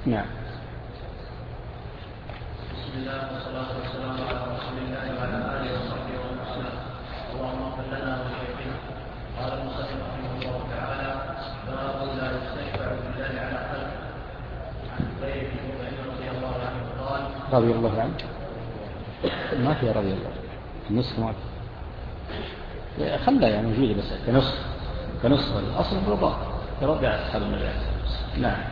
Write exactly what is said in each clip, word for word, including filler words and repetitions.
نعم. بسم الله والصلاة والسلام على رسول الله وعلى آله وصحبه ومن والاه. اللهم اغفر لنا ولشيخنا. قال المصنف رحمه الله تعالى: باب لا يستشفع بالله على خلق. عن زبير بن مطعم رضي الله عنه قال: رضي الله عنه ما في رضي الله النصف ما في خلى يعني موجودة بس كنصف كنصف الأصل الرضا رضي أصحاب النبي. نعم.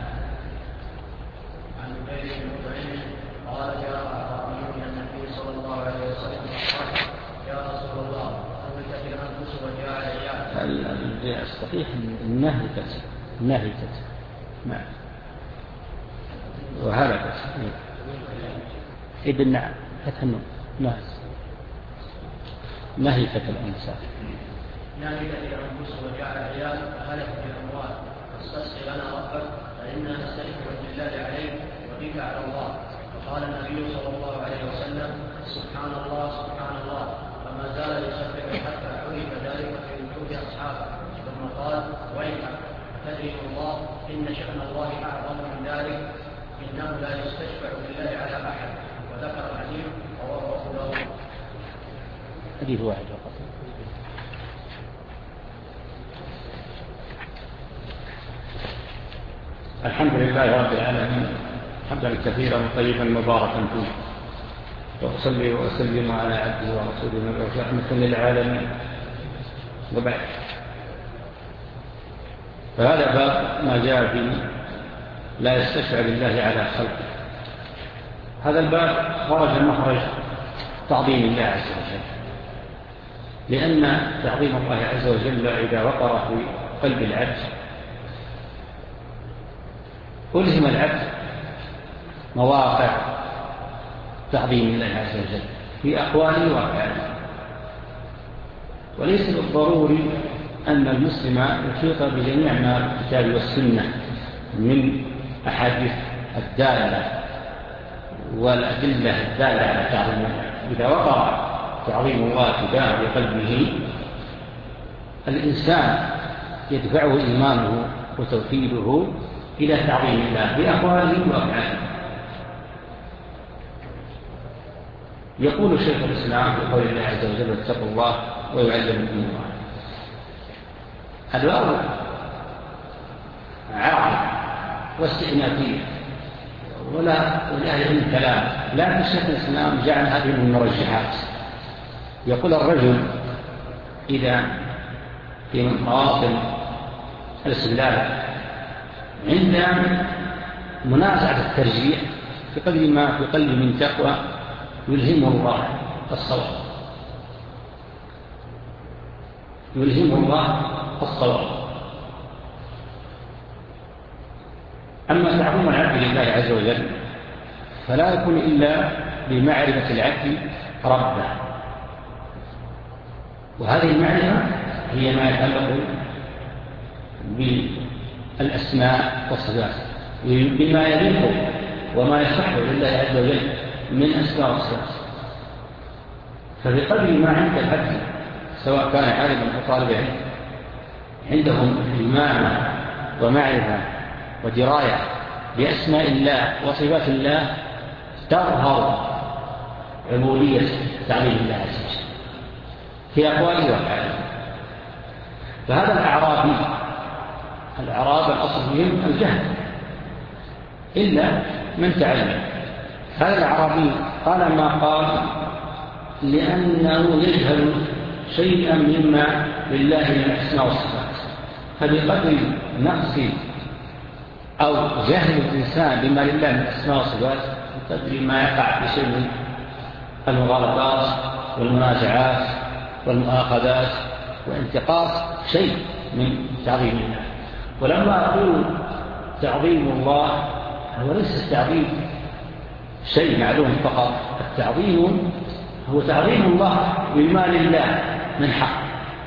عن زبير بن مطعم قال: جاء أعرابي من النبي صلى الله عليه وسلم قال: يا رسول الله هلكت الأنفس وجاء العيال. الصحيح النهكت نهكت نعم وهلكت ابن نعم فتح النوم ناس نهكت الأنفس نهكت الأنفس وجاء العيال فهلكت الأموال فاستسقي لنا ربك فإنا نستشفع بالله عليك وبك على الله. فقال النبي صلى الله عليه وسلم: سبحان الله سبحان الله. فما زال يسبح حتى عرف ذلك في وجوه أصحابه. ثم قال: ويحك أتدري الله إن شأن الله أعظم من ذلك، إنه لا يستشفع بالله على أحد. وذكر الحديث رواه أبو داود. حديث واحد فقط. الحمد لله رب العالمين حمدا كثيرا طيبا مباركا فيه، وأصلي وأسلم على عبده ورسوله المبعوث رحمة للعالمين، وبعد. فهذا باب ما جاء في لا يستشفع بالله على خلقه. هذا الباب خرج مخرج تعظيم الله عز وجل، لأن تعظيم الله عز وجل إذا وقر في قلب العبد ألهم العبد مواقع تعظيم الله عز وجل في أقواله وأفعاله. وليس بالضروري أن المسلم يحيط بجميع ما في الكتاب والسنة من أحاديث الدالة والأدلة الدالة على تعظيم الله. إذا وقع تعظيم الله تجاه بقلبه الإنسان يدفعه إيمانه وتوحيده إلى تعظيم الله بأقواله وأفعاله. يقول شيخ الإسلام في قول الله عز وجل: اتقوا الله ويعلمكم الله. الواو عرض واستئنافية ولا ولأهل الكلام، لكن شيخ الإسلام جعل هذه من المرجحات. يقول الرجل إذا في مواطن الاستدلال عند منازعة الترجيح في قدر ما في قلب من تقوى يلهمه الله الصواب يلهمه الله الصواب. أما تعظيم العبد لله عز وجل فلا يكون إلا بمعرفة العبد ربه، وهذه المعرفة هي ما يتعلق بالأسماء والصفات بما يليق وما يصح لله عز وجل من أسماء والصفات. فبقدر ما عند العبد سواء كان عالما أو طالب علم عندهم إيمان ومعرفة ودراية بأسماء الله وصفات الله تظهر عبودية تعليم الله عز وجل في أقواله وأفعاله. فهذا الأعرابي الأعراب الأصل فيهم الجهل إلا من تعلم. هذا الأعرابي قال ما قال لأنه يجهل شيئا مما لله من الأسماء والصفات. فبقدر نقص أو جهل الإنسان بما لله من الأسماء والصفات بقدر ما يقع في شيء من المغالطات والمنازعات والمؤاخذات وانتقاص شيء من تعظيم الله. ولما أقول تعظيم الله هو ليس التعظيم شيء معلوم فقط، التعظيم هو تعظيم الله بما لله من حق،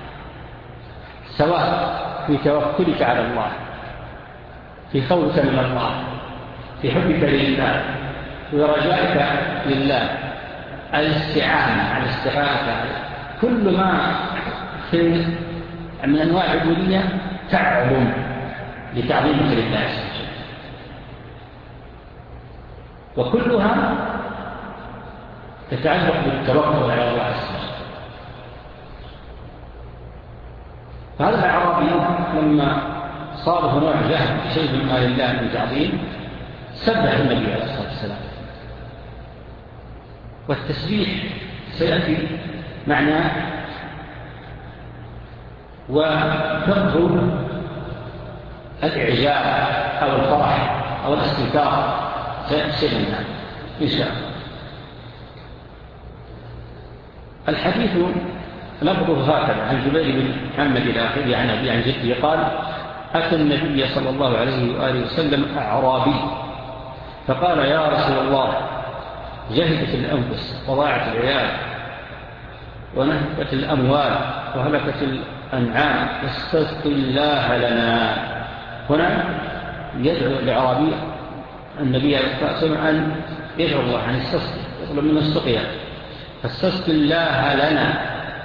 سواء في توكلك على الله، في خوفك من الله، في حبك لله، في رجائك لله، الاستعانة على الاستغاثة، كل ما في من أنواع العبودية تعظم لتعظيمك لله. وكلها تتعلق بالتوكل على الله عز وجل. فهذا الأعرابي لما صار نوع جهل في شيء من مال الله من تعظيم سبح النبي عليه الصلاة والسلام. والتسبيح سيأتي معناه وفقه الإعجاب أو الفرح أو الاستنكار سيأتي منها إن شاء الله. الحديث لفظه هكذا عن جبير بن محمد الآخر عن أبي عن جده قال: أتى النبي صلى الله عليه وآله وسلم أعرابي فقال: يا رسول الله، جهدت الأنفس وضاعت العيال ونهبت الأموال وهلكت الأنعام فاستسق الله لنا. هنا يدعو الأعرابي النبي صلى الله عليه وسلم أن يدعو الله أن يستسقي، يطلب منه السقيا، فاستسق الله لنا.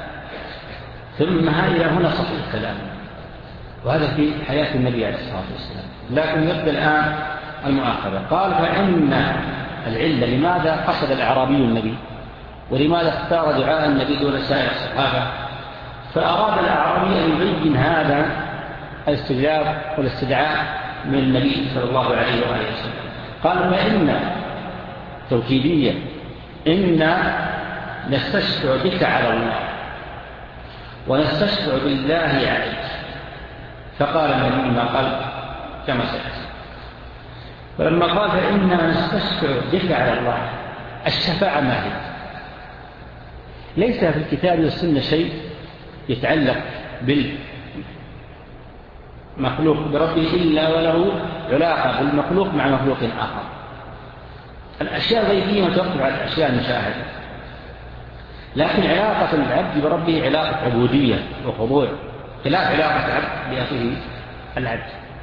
ثم إلى هنا صح الكلام، وهذا في حياة النبي عليه الصلاة والسلام. لكن يبدأ الآن المؤاخذة. قال: فإن العلة لماذا قصد الأعرابي النبي ولماذا اختار دعاء النبي دون سائر الصحابة؟ فأراد الأعرابي أن يبين هذا الاستجاب والاستدعاء من النبي صلى الله عليه وآله وسلم. قال: فإن توكيدية، إن نستشفع بك على الله ونستشفع بالله عليك. فقال النبي ما قال كما سيأتي. فلما قال: فإننا نستشفع بك على الله، الشفاعة ما هي؟ ليس في الكتاب والسنة شيء يتعلق بالمخلوق بربه إلا وله علاقة بالمخلوق مع مخلوق آخر. الأشياء الغيبية متوقف على الأشياء المشاهدة، لكن علاقة العبد بربه علاقة عبودية وخضوع، خلاف علاقة العبد بأخيه العبد.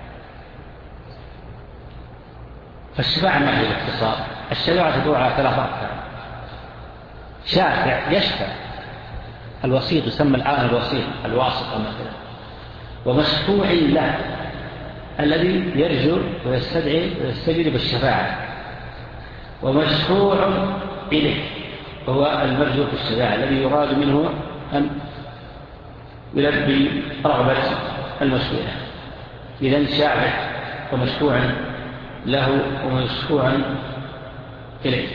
فالشفاعة ما هي باختصار؟ الشفاعة تدور على ثلاثة أقسام: شافع يشفع، الوسيط يسمى الآن الوسيط الواسطة مثلا، ومشفوع له الذي يرجو ويستدعي ويستجيب بالشفاعة، ومشفوع إليه وهو المرجو في الشفاعة الذي يراد منه أن يلبي رغبة المشفوع. إذن شافع ومشفوع له ومشفوع إليه.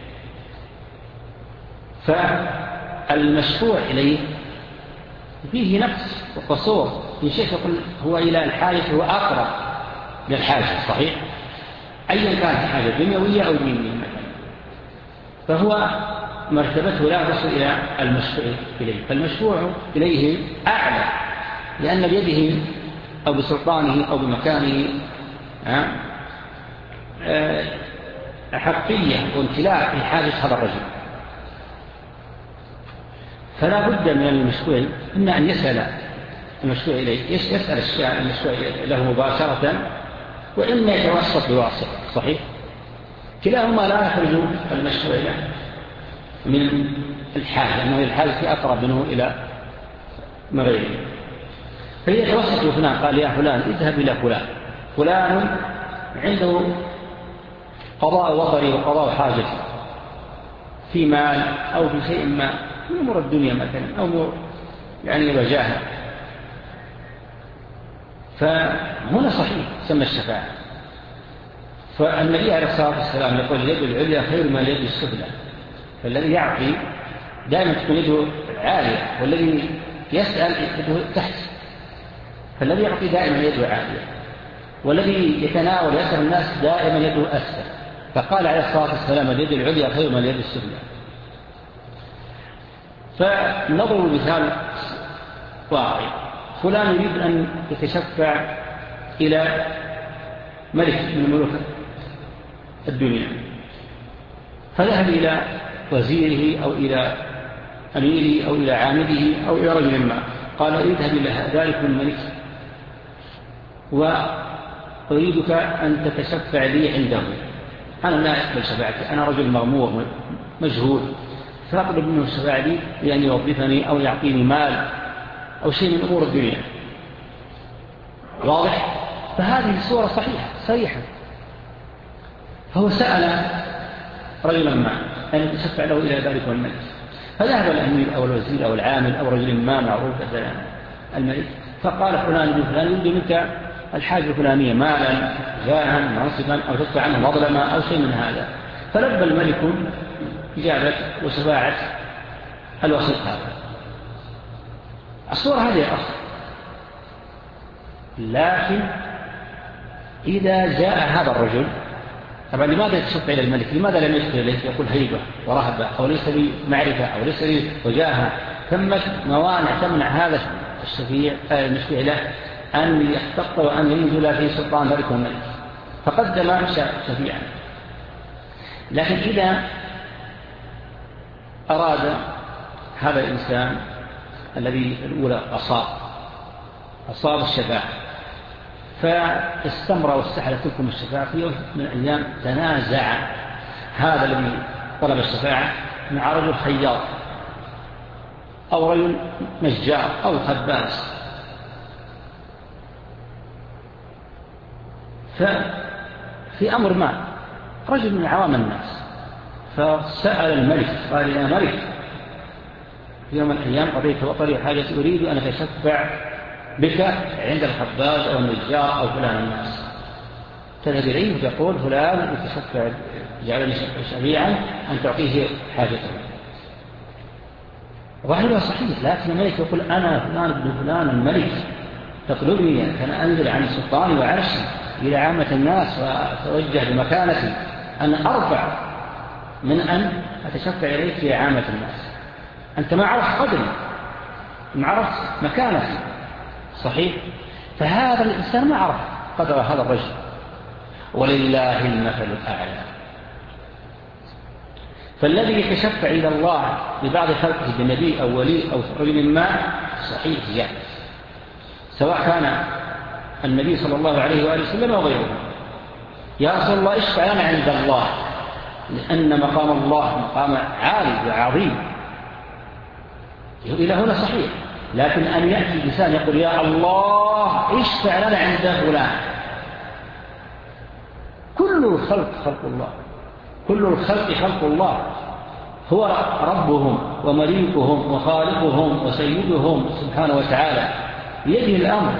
فالمشفوع إليه فيه نفس وقصور، في شيء يقول هو إلى الحاجة هو أقرب للحاجة، صحيح؟ أيا كانت الحاجة دنيوية أو دينية، فهو مرتبته لا تصل إلى المشفوع إليه. فالمشفوع إليه أعلى، لأن بيده أو بسلطانه أو بمكانه حقية وامتلاك في حاجة هذا الرجل. فلا بد من المشفوع إما أن يسأل المشفوع إليه، يسأل المشفوع له مباشرة، وإما يتوسط بواسطة، صحيح؟ كلاهما لا يخرج المشفوع له من الحاجة، لأنه الحاجة أقرب منه إلى مغيره. فهي توسط فلان، قال: يا فلان اذهب إلى فلان، فلان عنده قضاء وطري وقضاء حاجة في مال أو في شيء ما من أمور الدنيا مثلا، أو أمور يعني وجاهة. فهنا صحيح سمى الشفاعة. فالنبي عليه الصلاة والسلام يقول: اليد العليا خير من اليد السفلى. فالذي يعطي دائما تكون يده عالية، والذي يسأل يده تحت. فالذي يعطي دائما يده عالية، والذي يتناول يسأل الناس دائما يده أسفل. فقال عليه الصلاة والسلام: اليد العليا خير من اليد السفلى. فنضرب مثال واقعي: فلان يريد أن يتشفع إلى ملك من ملوك الدنيا، فذهب إلى وزيره أو إلى أميره أو إلى عامله أو إلى رجل ما، قال: اذهب إلى ذلك الملك وأريدك أن تتشفع لي عنده، أنا لا أقبل شفاعتي، أنا رجل مغمور مجهول، فأطلب منه الشفاعة لي بأن يوظفني أو يعطيني مال أو شيء من أمور الدنيا. واضح؟ فهذه الصورة صحيحة صريحة. فهو سأل رجلا ما أن يتشفع له إلى ذلك الملك، فذهب الأمير أو الوزير أو العامل أو رجل ما معروف الملك فقال فلان بن فلان يريد منك الحاجة الفلانية مالا جاها منصبا أو تدفع عنه مظلمة أو شيء من هذا، فلبى الملك إجابة وشفاعة الوسيط هذا. الصورة هذه أصل، لكن إذا جاء هذا الرجل طبعا لماذا يتشفع إلى الملك؟ لماذا لم يدخل إليه؟ يقول هيبة ورهبة أو ليس لي معرفة أو ليس لي وجاهة. ثمة موانع تمنع هذا الشفيع المشفيع له أن يحتط وأن ينزل في سلطان ذلك الملك، فقدم شفيعا. لكن إذا أراد هذا الإنسان الذي الأولى أصاب أصاب الشفاعة فاستمر واستحل تلكم الشفاعة، في يوم من الأيام تنازع هذا الذي طلب الشفاعة مع رجل خياط أو رجل نجار أو خباز، ففي أمر ما رجل من عوام الناس فسأل الملك قال يا ملك في يوم من الأيام قضيت وطري حاجة أريد أن أتشفع بك عند الخباز أو النجار أو فلان الناس، تذهب إليه وتقول فلان يتشفع جعلني شفيعا أن تعطيه حاجته. ظاهرها صحيح، لكن الملك يقول أنا فلان ابن فلان الملك تطلبني أن أنزل عن سلطاني وعرشي إلى عامة الناس وأتوجه بمكانتي أن أرفع من أن أتشفع إليك في عامة الناس. أنت ما عرفت قدري، ما عرفت مكانتي، صحيح؟ فهذا الإنسان ما عرف قدر هذا الرجل، ولله المثل الأعلى. فالذي يتشفع إلى الله ببعض خلقه بنبي أو ولي أو رجل ما صحيح يعني، سواء كان النبي صلى الله عليه وآله وسلم أو غيره. يا رسول الله اشفع لنا عند الله، لأن مقام الله مقام عالي وعظيم، إلى هنا صحيح. لكن أن يأتي الإنسان يقول يا الله اشفع لنا عند فلان، كل الخلق خلق الله، كل الخلق خلق الله، هو ربهم ومليكهم وخالقهم وسيدهم سبحانه وتعالى، بيده الأمر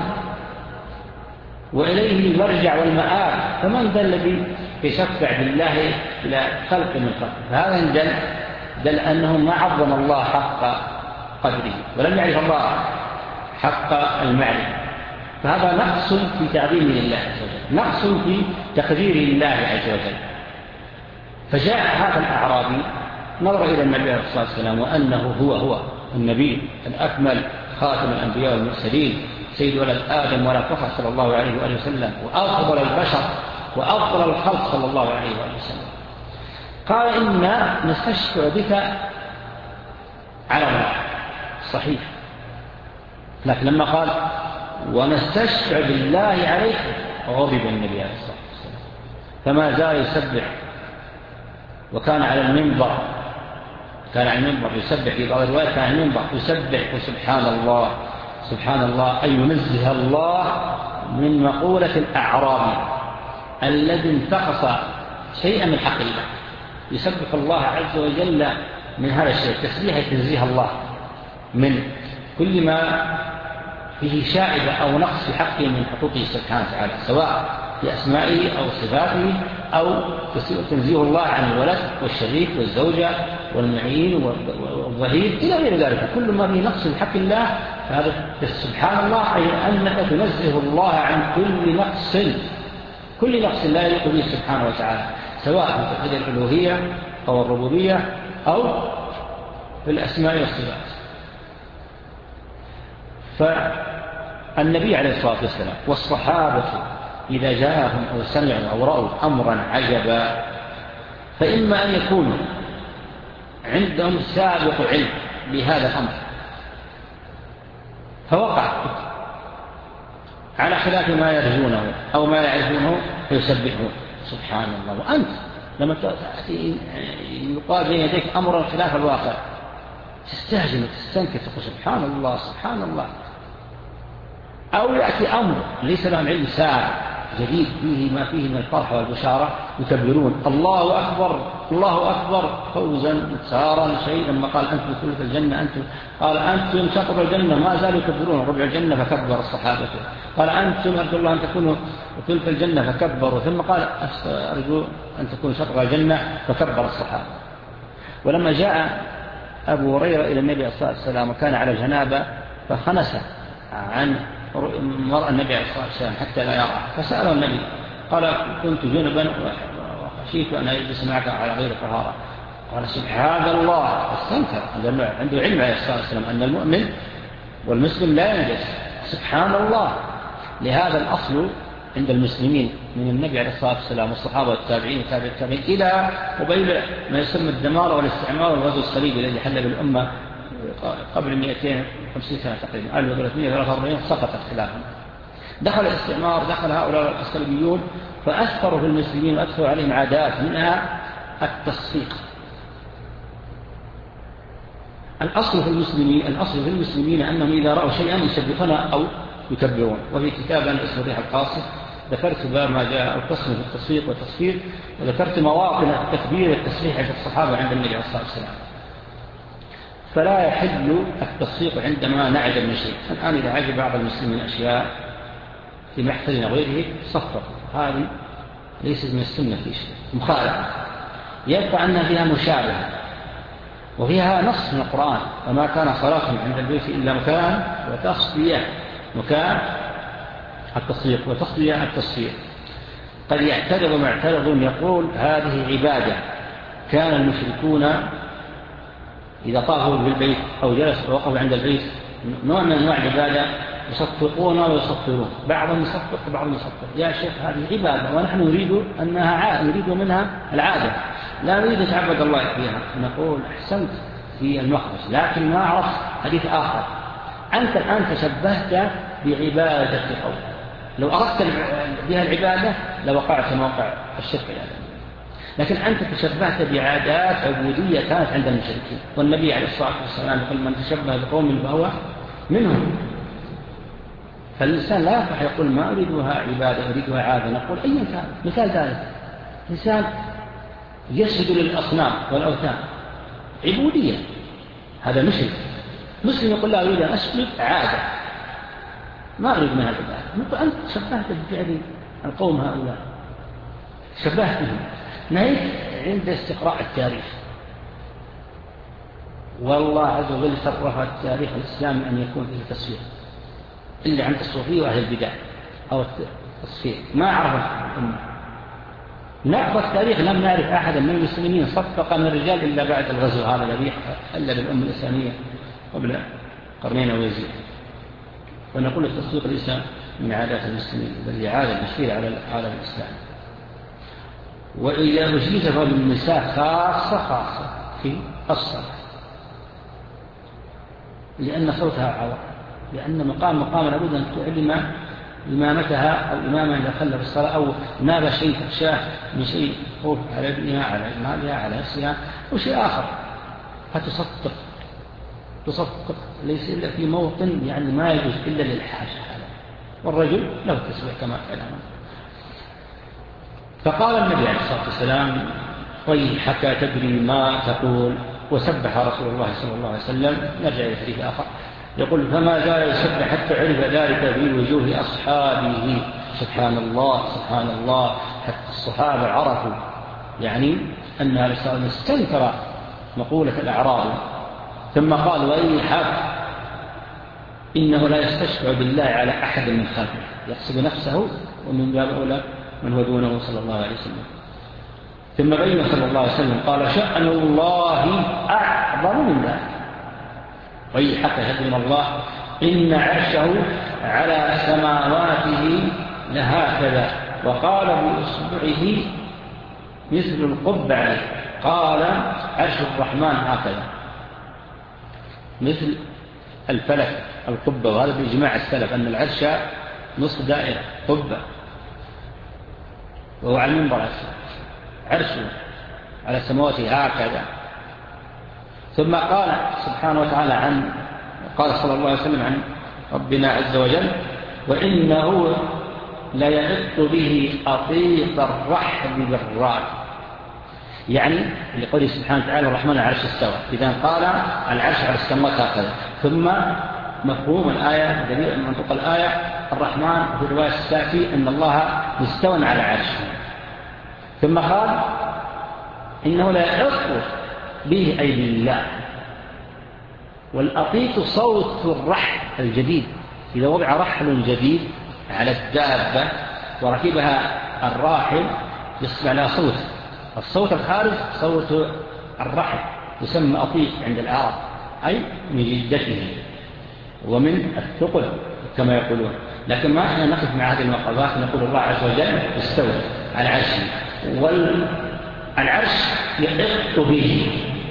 وإليه المرجع والمآب، فمن ذا الذي يشفع بالله إلى خلق من خلق؟ فهذا دل, دل أنه ما عظم الله حق قدره ولم يعرف الله حق المعرفة، فهذا نقص في تعظيم الله عز وجل، نقص في تقدير الله عز وجل. فجاء هذا الأعرابي نظر إلى النبي عليه الصلاة والسلام وأنه هو هو النبي الأكمل خاتم الأنبياء والمرسلين سيد ولد آدم ولا فخر صلى الله عليه وآله وسلم، وأفضل البشر وأفضل الخلق صلى الله عليه وآله وسلم. قال إنا نستشفع بك على الله، صحيح، لكن لما قال ونستشفع بالله عليك غضب النبي عليه الصلاة والسلام، فما زال يسبح، وكان على المنبر كان على المنبر يسبح، في بعض الروايات كان على المنبر يسبح وسبحان الله سبحان الله، أي ينزه الله من مقولة الأعرابي الذي انتقص شيئا من حق الله، يسبح الله عز وجل من هذا الشيء، تسبيح تنزيه الله من كل ما فيه شائبة أو نقص في حقه من حقوقه سبحانه وتعالى، سواء في أسمائه أو صفاته، أو تنزيه الله عن الولد والشريك والزوجة والمعين والظهير إلى غير ذلك، كل ما فيه نقص في حق الله فهذا سبحان الله، أي أنك تنزه الله عن كل نقص، كل نقص لا يليق به سبحانه وتعالى، سواء في توحيد الألوهية أو الربوبية أو في الأسماء والصفات. فالنبي عليه الصلاة والسلام والصحابة إذا جاءهم أو سمعوا أو رأوا أمرا عجبا، فإما أن يكونوا عندهم سابق علم بهذا الأمر فوقع على خلاف ما يرجونه أو ما يعرفونه فيسبحون سبحان الله. وأنت لما تأتي يقال بين يديك أمر خلاف الواقع تستهجن وتستنكر تقول سبحان الله سبحان الله، أو يأتي أمر ليس لهم علم ساعة جديد فيه ما فيه من الفرح والبشارة يكبرون الله أكبر الله أكبر فوزا انتصارا شيئا. لما قال أنتم ثلث الجنة أنتم قال أنتم شطر الجنة ما زالوا يكبرون ربع الجنة فكبر الصحابة. قال أنتم أرجو الله أن تكونوا ثلث الجنة فكبروا. ثم قال أرجو أن تكونوا شطر الجنة فكبر الصحابة. ولما جاء أبو هريرة إلى النبي صلى الله عليه وسلم وكان على جنابة فخنس عن مرأى النبي عليه الصلاة والسلام حتى لا يرى فسأله النبي قال كنت جنبا وخشيت أن أجلس معك على غير طهارة. قال سبحان الله استنكر عنده علم عليه الصلاة والسلام أن المؤمن والمسلم لا ينجس سبحان الله. لهذا الأصل عند المسلمين من النبي عليه الصلاة والسلام والصحابة والتابعين وتابع التابعين إلى قبيل ما يسمى الدمار والاستعمار والغزو الصليبي الذي حل بالأمة قبل مئتين وخمسين سنة تقريبا ألف وثلاثمئة وثلاثة وأربعين سقطت خلافهم. دخل الاستعمار دخل هؤلاء الصليبيون فأثروا في المسلمين وأثروا عليهم عادات منها التصفيق. الأصل في المسلمين الأصل في المسلمين أنهم إذا رأوا شيئا يسبقون أو يكبرون. وفي كتاب اسمه ريح القاصر ذكرت باب ما جاء القسم في التصفيق والتصفير وذكرت مواطن التكبير والتسبيح عند الصحابة عند النبي عليه الصلاة والسلام. فلا يحل التصفيق عندما نعجب من شيء. الآن إذا عجب بعض المسلمين أشياء في محفل غيره صفق هذه ليست من السنة في شيء مخالفة يبقى أنها فيها مشابهة وفيها نص من القرآن وما كان صلاتهم عند البيت إلا مكان وتصفية مكان التصفيق وتصفية التصفيق. قد يعترض معترض يقول هذه عبادة كان المشركون إذا طافوا بالبيت أو جلسوا ووقفوا عند البيت نوع من أنواع العبادة يصفقون ويصفرون بعضهم يصفق وبعضهم يصفر. يا شيخ هذه عبادة ونحن نريد أنها عادة نريد منها العادة لا نريد نتعبد الله فيها. نقول أحسنت في المخرج لكن ما عرفت حديث آخر. أنت الآن تشبهت بعبادة قوم لو أردت بها العبادة لوقعت موقع الشرك الآدمي. لكن أنت تشبهت بعادات عبودية كانت عند المشركين والنبي عليه الصلاة والسلام يقول من تشبه بقوم فهو منهم. فالإنسان لا يفرح يقول ما أريدها عبادة أريدها عادة. نقول أيا كان مثال ذلك إنسان يسجد للأصنام والأوثان عبودية هذا مشرك. مسلم يقول لا أريد أن أسجد عادة ما أريد منها العبادة. نقول أنت شبهت بفعل القوم هؤلاء شبهتهم. نهيك عند استقراء التاريخ والله عز وجل صرف التاريخ الإسلامي أن يكون فيه تصفيق إلا عند الصوفية وأهل البدع أو التصفيق ما عرف الأمة. نقرأ التاريخ لم نعرف أحدا من المسلمين صفق من الرجال إلا بعد الغزو هذا الذي حل بالأمة الإسلامية قبل قرنين أو يزيد. ونقول التصفيق ليس من عادات المسلمين بل هي عادة مشهورة على العالم الإسلامي. وإذا أجيز للنساء خاصة خاصة في الصلاة لأن صوتها عورة لأن مقام مقام لابد أن تعلم إمامتها أو إمامها إذا خلى في الصلاة أو ناب شيء تخشاه من شيء خوف على ابنها على مالها على نفسها أو شيء آخر فتصفق تصفق ليس إلا في موطن يعني ما يجوز إلا للحاجة والرجل له تسبيح كما كلامه. فقال النبي عليه الصلاة والسلام ويحك تدري ما تقول وسبح رسول الله صلى الله عليه وسلم. نرجع إلى حديث آخر يقول فما زال يسبح حتى عرف ذلك في وجوه أصحابه. سبحان الله سبحان الله حتى الصحابة عرفوا يعني أن عليه الصلاة والسلام استنكر مقولة الأعراب. ثم قال ويحك إنه لا يستشفع بالله على أحد من خلقه يحسب نفسه ومن باب أولى من هو دونه صلى الله عليه وسلم. ثم بين صلى الله عليه وسلم قال شأن الله أعظم من ذلك ويحك هدم الله إن عرشه على سماواته لهكذا وقال بإصبعه مثل القبعة قال عرش الرحمن هكذا مثل الفلك القبة. وهذا بإجماع السلف أن العرش نصف دائرة قبة وهو على المنبر عرشه على سماواته هكذا. ثم قال سبحانه وتعالى عن قال صلى الله عليه وسلم عن ربنا عز وجل وإنه ليغط به أطيط الرحل بالراكب. يعني لقوله سبحانه وتعالى الرحمن على العرش استوى، إذا قال العرش على السماوات هكذا، ثم مفهوم الآية دليل منطق الآية الرحمن في الرواية السافي أن الله مستوى على عرشه، ثم قال إنه لا يغط به أي بالله. والأطيط صوت الرحل الجديد، إذا وضع رحل جديد على الدابة وركبها الراحل يصبح لها صوت، الصوت الخارج صوت الرحل يسمى أطيط عند العرب، أي من جدته ومن الثقل كما يقولون. لكن ما احنا نقف مع هذه المقامات، نقول الله عز وجل استوى على عرشه، والعرش يحط به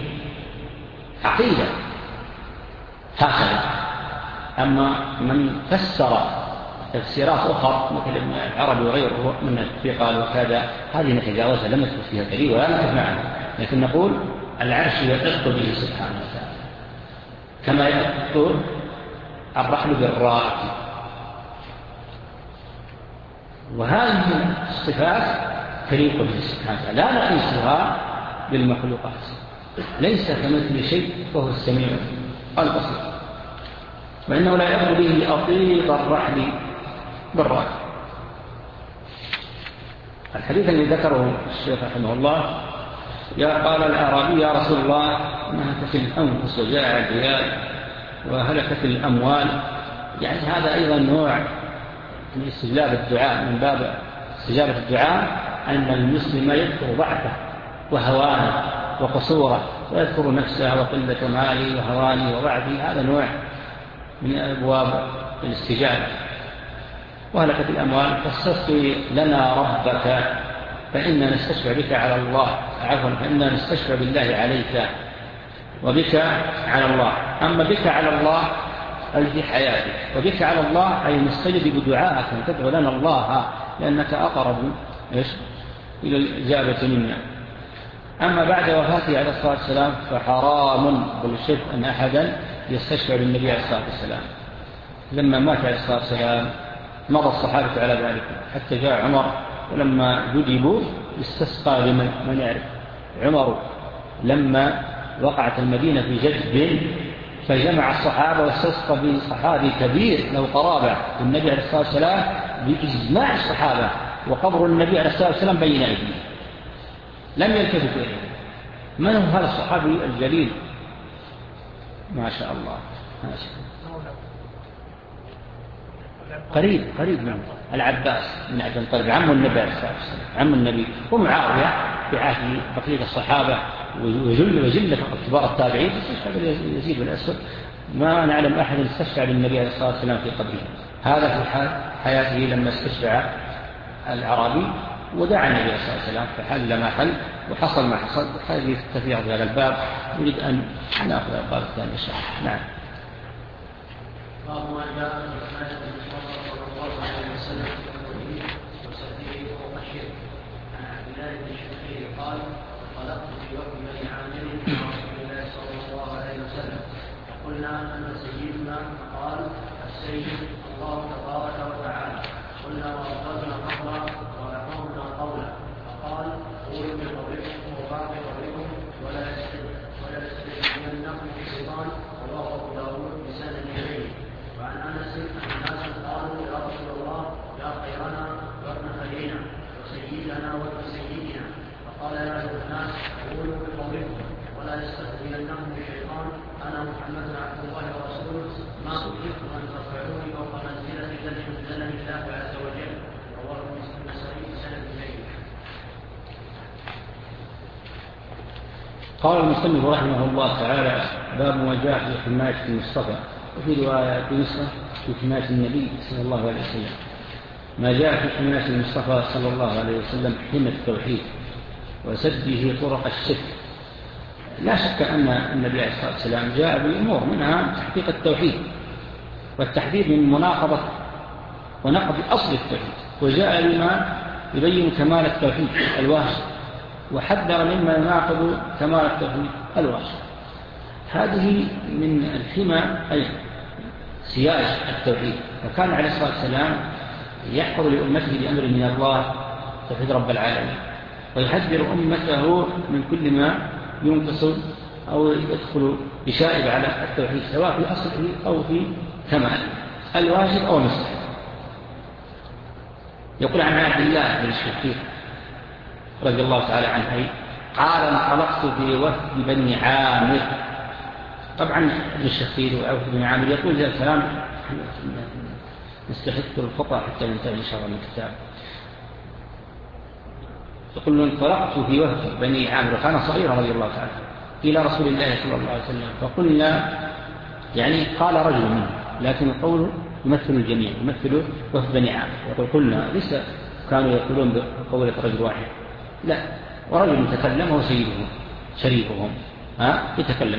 عقيدة هكذا. أما من فسر تفسيرات أخرى مثل العربي وغيره من التطبيق قال وكذا، هذه نتجاوزها لم نثبت فيها دليل ولا نقف معها، لكن نقول العرش يحط به سبحانه وتعالى كما يحط الرحل بالراكب. وهذه الصفات تليق به سبحانه وتعالى، لا نقيسها بالمخلوقات، ليس كمثل شيء وهو السميع البصير. وإنه لا يأخذ به أطيط الرحل بالراكب. الحديث الذي ذكره الشيخ رحمه الله، يا قال الأعرابي يا رسول الله نهكت الأنفس وجاع العيال وهلكت الأموال، يعني هذا أيضا نوع من استجابة الدعاء، من باب استجابة الدعاء أن المسلم يذكر ضعفه وهوانه وقصوره، ويذكر نفسه وقلة ماله وهوانه وضعفه، هذا نوع من أبواب الاستجابة. وهلكت الأموال فاستشفي لنا ربك فإنا نستشفع بك على الله، عفوا فإنا نستشفع بالله عليك وبك على الله. أما بك على الله أي في حياتك، وبك على الله أي نستجب بدعائك وتدعو لنا الله لأنك أقرب إلى الإجابة منا. أما بعد وفاته عليه الصلاة والسلام فحرام بالشرك أن أحدا يستشفع بالنبي عليه الصلاة والسلام. لما مات عليه الصلاة والسلام مضى الصحابة على ذلك حتى جاء عمر، ولما جدبوا استسقى لمن من يعرف عمر لما وقعت المدينة في جدب فجمع الصحابة واستسقى بصحابي كبير له قرابة النبي عليه الصلاة والسلام بإجماع الصحابة، وقبر النبي عليه الصلاة والسلام بين أيديهم لم يلتفتوا إليه. من هو هذا الصحابي الجليل؟ ما شاء الله ما شاء الله. قريب قريب منه العباس بن عبد المطلب عم النبي عليه الصلاة والسلام، عم النبي، ومعاوية في عهد بقية الصحابة وجل وجلة كبار التابعين استشفى يزيد بن الأسود. ما نعلم أحد استشفى بالنبي عليه الصلاة والسلام في قبره. هذا في حال حياته لما استشفى الأعرابي ودعا النبي عليه الصلاة والسلام فحل ما حل وحصل ما حصل. هذه تفريع في هذا الباب، نريد أن نأخذ الباب الثاني إن شاء الله. نعم. باب ما جاء في حماية المصطفى صلى الله عليه وسلم وقوله وسفيه فوق الشرك. عن عبد الله بن الشقيق قال انطلقت في وقت بني عامر مع رسول الله صلى الله عليه وسلم فقلنا أن سيدنا فقال السيد الله تبارك وتعالى. قلنا وأخذنا قبرا وأقمنا قولا فقال قولوا بقولكم وباقي قولكم ولا يستجيبنكم الشيطان. رواه أبو داود بسند إليه. وعن أنس أن الناس قالوا يا رسول الله يا خيرنا وابن خيرنا وسيدنا وابن سيدنا. فقال يا أيها الناس قولوا بقولكم ولا يستخدمنكم الشيطان. أنا محمد عبد الله ورسوله ما أحب أن ترفعوني فوق منزلة التي أنزلني الله عز وجل. رواه النسائي بسند إليه. قال المصنف رحمه الله تعالى باب ما جاء في حماية المصطفى، وفي رواية في نسخة في حماية النبي صلى الله عليه وسلم. ما جاء في حماية المصطفى صلى الله عليه وسلم حمى التوحيد وسده طرق الشرك. لا شك أن النبي عليه الصلاة والسلام جاء بأمور منها تحقيق التوحيد والتحذير من مناقضة ونقض أصل التوحيد، وجاء بما يبين كمال التوحيد الواجب وحذر مما يناقض كمال التوحيد الواجب. هذه من الحمى أي سياج التوحيد. وكان عليه الصلاة والسلام يحفظ لأمته بأمر من الله توحيد رب العالمين، ويحذر أمته من كل ما ينقص أو يدخل بشائب على التوحيد سواء في أصله أو في كماله الواجب أو المستحب. يقول عن عبد الله بن الشخير رضي الله تعالى عنه قال انطلقت في وفد بني عامر. طبعا ابن الشخير وعوف بن عامر يقول ذا الكلام نستحق الخطأ حتى ننتهي إن شاء الله من الكتاب. يقول انطلقت في وفد بني عامر وكان صغيرا رضي الله تعالى إلى رسول الله صلى الله عليه وسلم فقلنا، يعني قال رجل منه لكن القول يمثل الجميع، يمثل وفد بني عامر. يقول قلنا ليس كانوا يقولون بقولة رجل واحد، لا، ورجل يتكلم وهو سيدهم شريفهم ها يتكلم.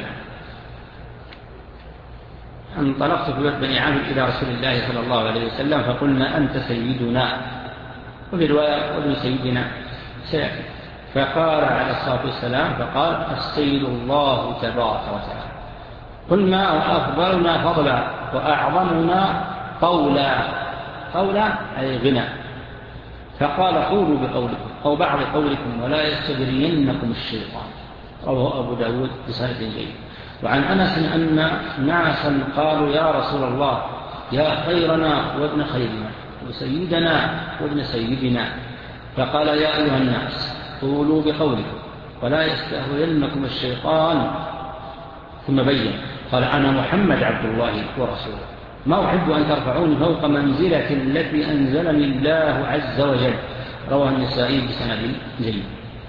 انطلقت في وفد بني عامر إلى رسول الله صلى الله عليه وسلم فقلنا أنت سيدنا، وفي رواية وابن سيدنا سيأتي. فقال عليه الصلاة والسلام فقال السيد الله تبارك وتعالى. قلنا وأفضلنا فضلا وأعظمنا قولا، قولا أي غنى. فقال قولوا بقولكم أو بعض قولكم ولا يستدرينكم الشيطان. رواه أبو داود بسند جيد. وعن أنس أن ناسا قالوا يا رسول الله يا خيرنا وابن خيرنا وسيدنا وابن سيدنا. فقال يا أيها الناس قولوا بقولكم ولا يستهوينكم الشيطان. ثم بين قال أنا محمد عبد الله ورسوله ما أحب أن ترفعوني فوق منزلة التي أنزلني الله عز وجل. رواه النسائي بسند جيد.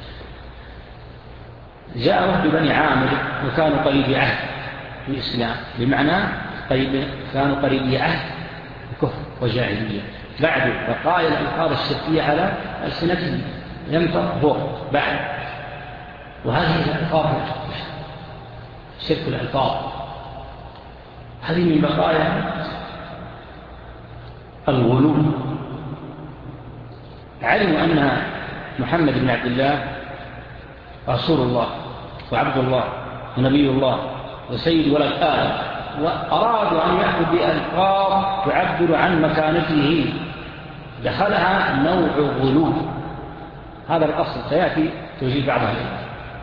جاء وفد بني عامر وكانوا قريبي عهد في الإسلام، بمعنى قريب كانوا قريبي عهد كفر وجاهلية، بعد بقايا الألفاظ الشركية على ألسنتهم لم تظهر بعد. وهذه الألفاظ شرك الألفاظ هذه من بقايا الغلو. علموا أن محمد بن عبد الله رسول الله وعبد الله ونبي الله وسيد ولد آدم، وأرادوا أن يأخذوا بألفاظ تعبر عن مكانته دخلها نوع غلو. هذا الأصل سيأتي توجيه بعضها الآن.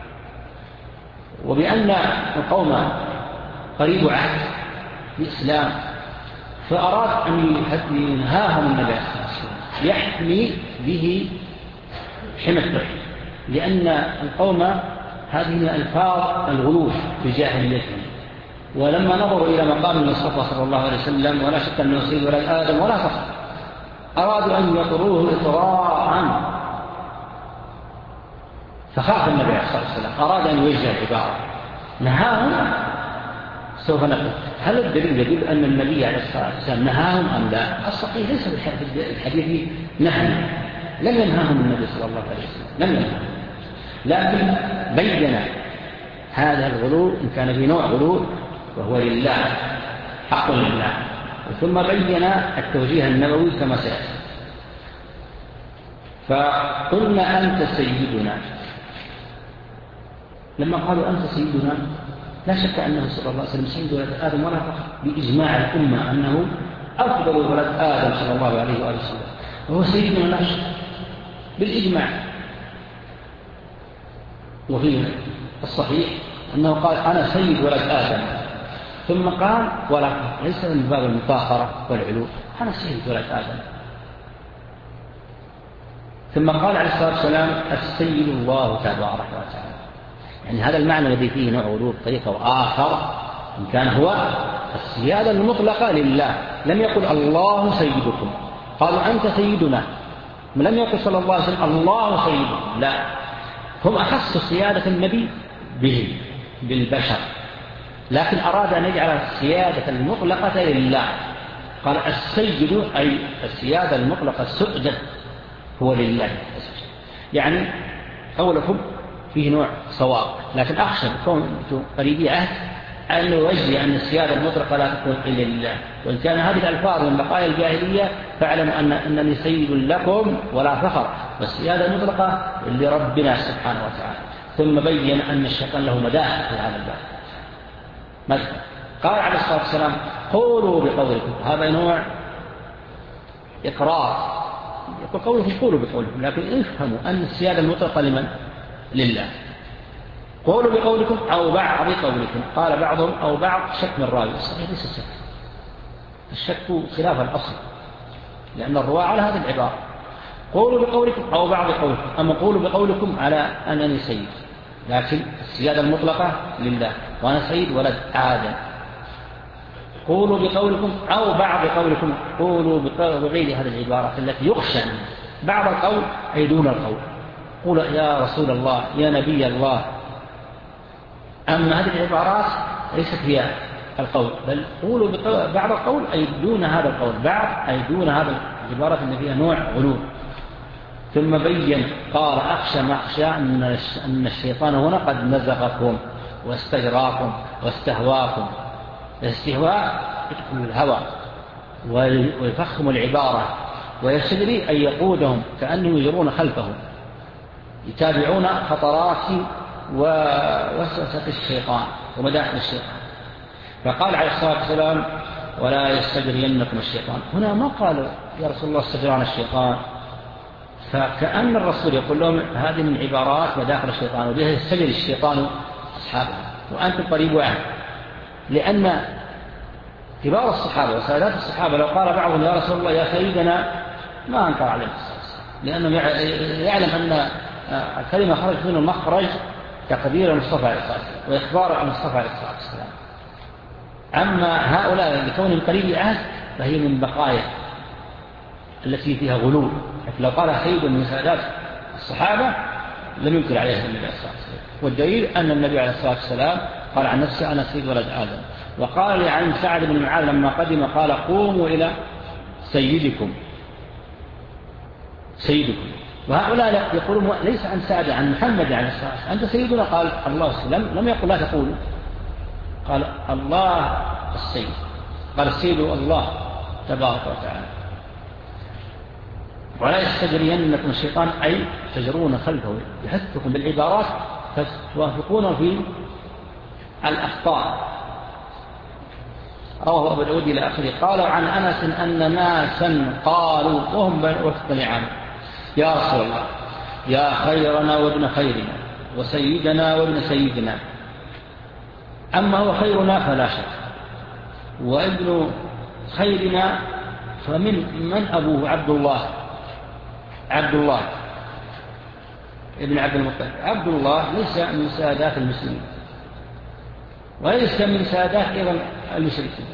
وبأن القوم قريب عهد الإسلام فأراد أن ينهاهم النبي صلى الله عليه وسلم يحمي به حمى التوحيد، لأن القوم هذه من ألفاظ الغلو في جاهليتهم. ولما نظروا إلى مقام المصطفى صلى الله عليه وسلم ولا شك أنه سيد ولد آدم ولا فخر، أرادوا أن يطروه إطراءً، فخاف النبي صلى الله عليه وسلم أراد أن يوجه العبارة نهاهم. سوف نقول هل الدليل يدل أن النبي عليه الصلاة والسلام نهاهم أم لا؟ الصحيح ليس في الحديث نهي، لم ينهاهم النبي صلى الله عليه وسلم، لم ينهاهم، لكن بين هذا الغلو إن كان في نوع غلو وهو لله حق لله، ثم بين التوجيه النبوي كما سيأتي. فقلنا أنت سيدنا. لما قالوا أنت سيدنا لا شك أنه صلى الله عليه وسلم سيد ولد آدم ولا فخر، بإجماع الأمة أنه أفضل ولد آدم صلى الله عليه وآله وسلم وهو سيدنا لا شك بالإجماع. وفي الصحيح أنه قال أنا سيد ولد آدم، ثم قال ولا فخر، ليس من باب المفاخرة والعلو، أنا سيد ولد آدم. ثم قال عليه الصلاة والسلام السيد الله تبارك وتعالى. يعني هذا المعنى الذي فيه نوع غلو بطريقة وآخر إن كان هو السيادة المطلقة لله. لم يقل الله سيدكم، قالوا أنت سيدنا، لم يقل صلى الله عليه وسلم الله سيدكم، لا، هم أخصوا سيادة النبي به بالبشر، لكن أراد أن يجعل السيادة المطلقة لله. قال السيد أي السيادة المطلقة السؤدة هو لله. يعني قولكم فيه نوع صواب، لكن أخشى كون قريبي عهد أن يوجه أن السيادة المطلقة لا تكون إلا لله. وإن كان هذه الألفاظ من بقايا الجاهلية فاعلموا أن أنني سيد لكم ولا فخر، والسيادة المطلقة لربنا سبحانه وتعالى. ثم بين أن الشيطان له مداخل في هذا الباب. مثلا قال عليه الصلاة والسلام قولوا بقولكم، هذا نوع إقرار، يقول قولهم قولوا بقولكم، لكن افهموا أن السيادة المطلقة لمن؟ لله. قولوا بقولكم أو بعض قولكم، قال بعضهم أو بعض شك من الراوي، الصحيح ليس الشك، الشك خلاف الأصل، لأن الرواة على هذه العبارة قولوا بقولكم أو بعض قولكم، أما قولوا بقولكم على أنني سيد، لكن السيادة المطلقة لله، وأنا سيد ولد آدم. قولوا بقولكم أو بعض قولكم، قولوا بغير هذه العبارة التي يخشى بعض القول أي دون القول، قول يا رسول الله يا نبي الله. أما هذه العبارات ليست هي القول، بل قولوا بعض القول أي دون هذا القول، بعض أي دون هذا العبارة اللي فيها نوع غلو. ثم بين قال أخشى ما أخشى أن الشيطان هنا قد نزغكم واستجراكم واستهواكم. الاستهواء يدخل الهوى ويفخم العبارة، ويستجري أن يقودهم كأنهم يجرون خلفهم، يتابعون خطرات ووسوسة الشيطان ومداخل الشيطان. فقال عليه الصلاة والسلام ولا يستجرينكم الشيطان. هنا ما قال يا رسول الله استجران الشيطان، فكأن الرسول يقول لهم هذه من عبارات مداخل الشيطان، وبها يستجري الشيطان أصحابه وأنتم قريب واحد. لأن كبار الصحابة وسادات الصحابة لو قال بعضهم يا رسول الله يا سيدنا ما أنكر عليه الصلاة والسلام، لأنه يعلم أن الكلمة خرجت منه مخرج تقدير المصطفى عليه الصلاة والسلام وإخبار عن المصطفى عليه الصلاة والسلام. أما هؤلاء لكونهم قريب عهد فهي من بقايا التي فيها غلو، لكن لو قال سيد من سادات الصحابة لم ينكر عليه النبي عليه الصلاة والسلام. والدليل أن النبي عليه الصلاة والسلام قال عن نفسه أنا سيد ولد آدم. وقال عن سعد بن معاذ لما قدم قال قوموا إلى سيدكم سيدكم. وهؤلاء يقولون ليس عن سعد عن محمد عليه الصلاة والسلام أنت سيدنا، قال الله لم, لم يقل لا تقولوا، قال الله السيد، قال السيد الله تبارك وتعالى. ولا يستجرينكم الشيطان أي تجرون خلفه، يحثكم بالعبارات فتوافقون في الأخطاء. رواه أبو داود إلى آخره. قالوا عن أنس أن ناسا قالوا وهم وقت نعم يا رسول الله يا خيرنا وابن خيرنا وسيدنا وابن سيدنا، أما هو خيرنا فلا شك، وابن خيرنا فمن من أبوه عبد الله عبد الله ابن عبد المطلب. عبد الله ليس من سادات المسلمين وليس من سادات أيضا المشركين،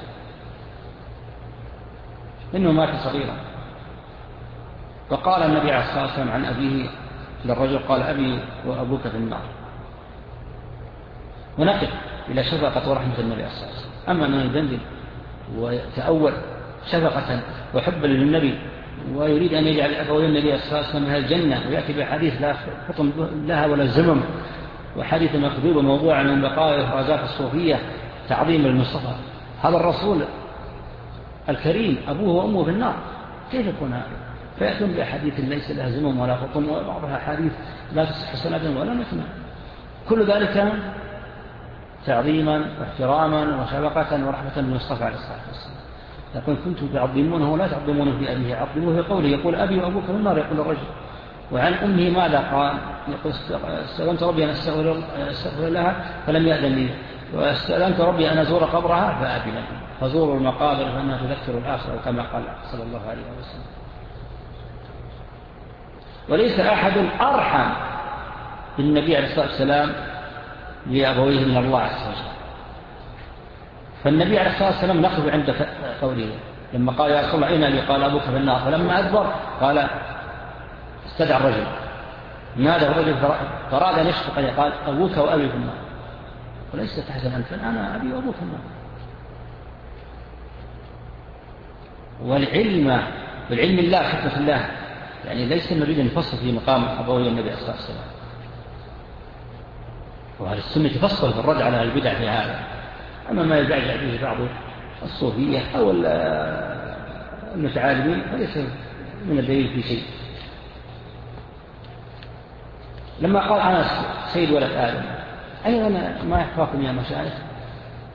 إنه مات صغيرا. وقال النبي عليه الصلاة والسلام عن أبيه للرجل قال أبي وأبوك في النار. ونقف إلى شفقة ورحمة النبي عليه الصلاة والسلام. أما من يدندن ويتأول شفقة وحبا للنبي ويريد أن يجعل أبوي النبي عليه الصلاة والسلام من الجنة ويأتي بحديث لا خطم لها ولا زمم وحديث مكذوب موضوع من بقايا إفرازات الصوفية تعظيم المصطفى، هذا الرسول الكريم أبوه وأمه في النار، كيف يكون هذا؟ فيأتون بأحاديث ليس لها زمم ولا خطم، وبعضها حديث لا تصح سندا ولا متنا، كل ذلك تعظيما واحتراما وشفقة ورحمة بالمصطفى عليه الصلاة والسلام. لكن كنتم تعظمونه ولا تعظمونه في أبيه، عظموه في قوله يقول أبي وأبوك في النار يقول الرجل. وعن أمه ماذا قال؟ يقول استأذنت ربي أن أستغفر لها فلم يأذن لي، واستأذنت ربي أن أزور قبرها فأذن لي، فزوروا المقابر فإنها تذكر الآخرة كما قال صلى الله عليه وسلم. وليس أحد أرحم بالنبي عليه الصلاة والسلام لأبويه من الله عز وجل. فالنبي عليه الصلاة والسلام نقف عند قوله لما قال يا رسول الله أين أبي؟ قال أبوك في النار. فلما أدبر قال استدعى الرجل، نادى الرجل فراد أن يشفق قال أبوك وأبي في النار، وليس تحزن أنت، أنا أبي وأبوك في النار. والعلم بالعلم الله حكمة الله، يعني ليس نريد أن نفصل في مقام أبوي النبي عليه الصلاة والسلام. وهذا السنة تفصل في الرد على البدع في هذا. أما ما يزعج به بعض الصوفية أو المتعالمين فليس من الدليل في شيء. لما قال أنا سيد ولد آدم أيضا ما يحفاكم يا مشايخ،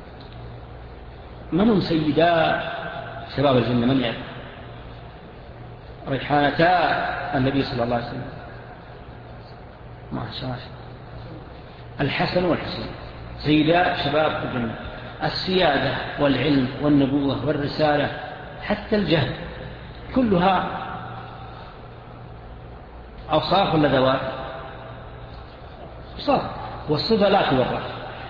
من هم سيدا شباب الجنة؟ من يعرف؟ ريحانتا النبي صلى الله عليه وسلم. ما شاء الحسن والحسين سيدا شباب الجنة. السيادة والعلم والنبوة والرسالة حتى الجهل كلها أوصاف ولا ذوات؟ أوصاف. والصفة لا تورث،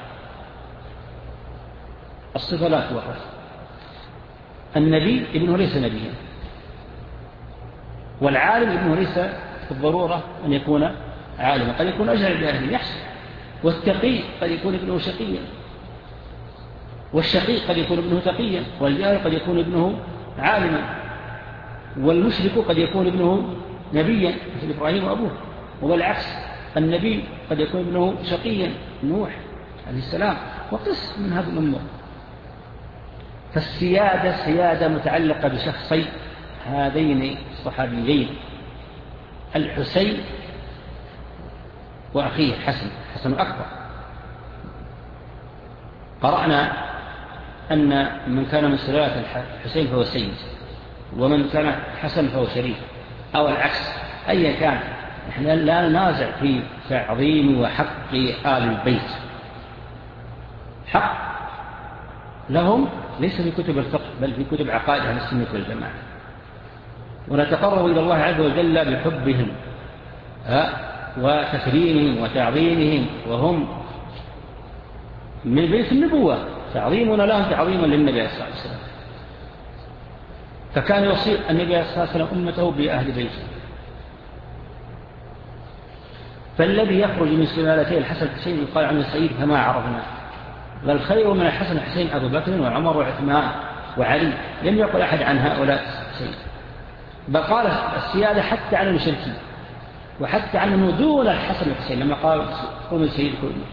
الصفة لا تورث. النبي ابنه ليس نبيا، والعالم ابنه ليس بالضرورة أن يكون عالما، قد يكون أجهل بأهله يحسن. والتقي قد يكون ابنه شقيا، والشقي قد يكون ابنه تقيا، والجاهل قد يكون ابنه عالما، والمشرك قد يكون ابنه نبيا مثل إبراهيم وأبوه، وبالعكس النبي قد يكون ابنه شقيا نوح عليه السلام، وقس من هذه الأمور. فالسيادة سيادة متعلقة بشخصي هذين الصحابيين الحسين وأخيه حسن، حسن أكبر. قرأنا أن من كان من سلالة الحسين فهو سيد، ومن كان حسن فهو شريف، أو العكس. أي كان نحن لا ننازع في تعظيم وحق آل البيت، حق لهم ليس في كتب الفقه بل في كتب عقائد أهل السنة والجماعة، ونتقرب إلى الله عز وجل بحبهم وتكريمهم وتعظيمهم، وهم من بيت النبوة، تعظيمنا لهم تعظيما للنبي صلى الله عليه وسلم. فكان يوصي النبي صلى الله عليه وسلم أمته بأهل بيته. فالذي يخرج من سلالتي الحسن والحسين يقال عنه سيد كما عرفنا، بل خير من الحسن والحسين أبو بكر وعمر وعثمان وعلي، لم يقل أحد عن هؤلاء سيد، بل قال السيادة حتى عن المشركين، وحتى عن دون الحسن والحسين لما قال قوم السيد كله.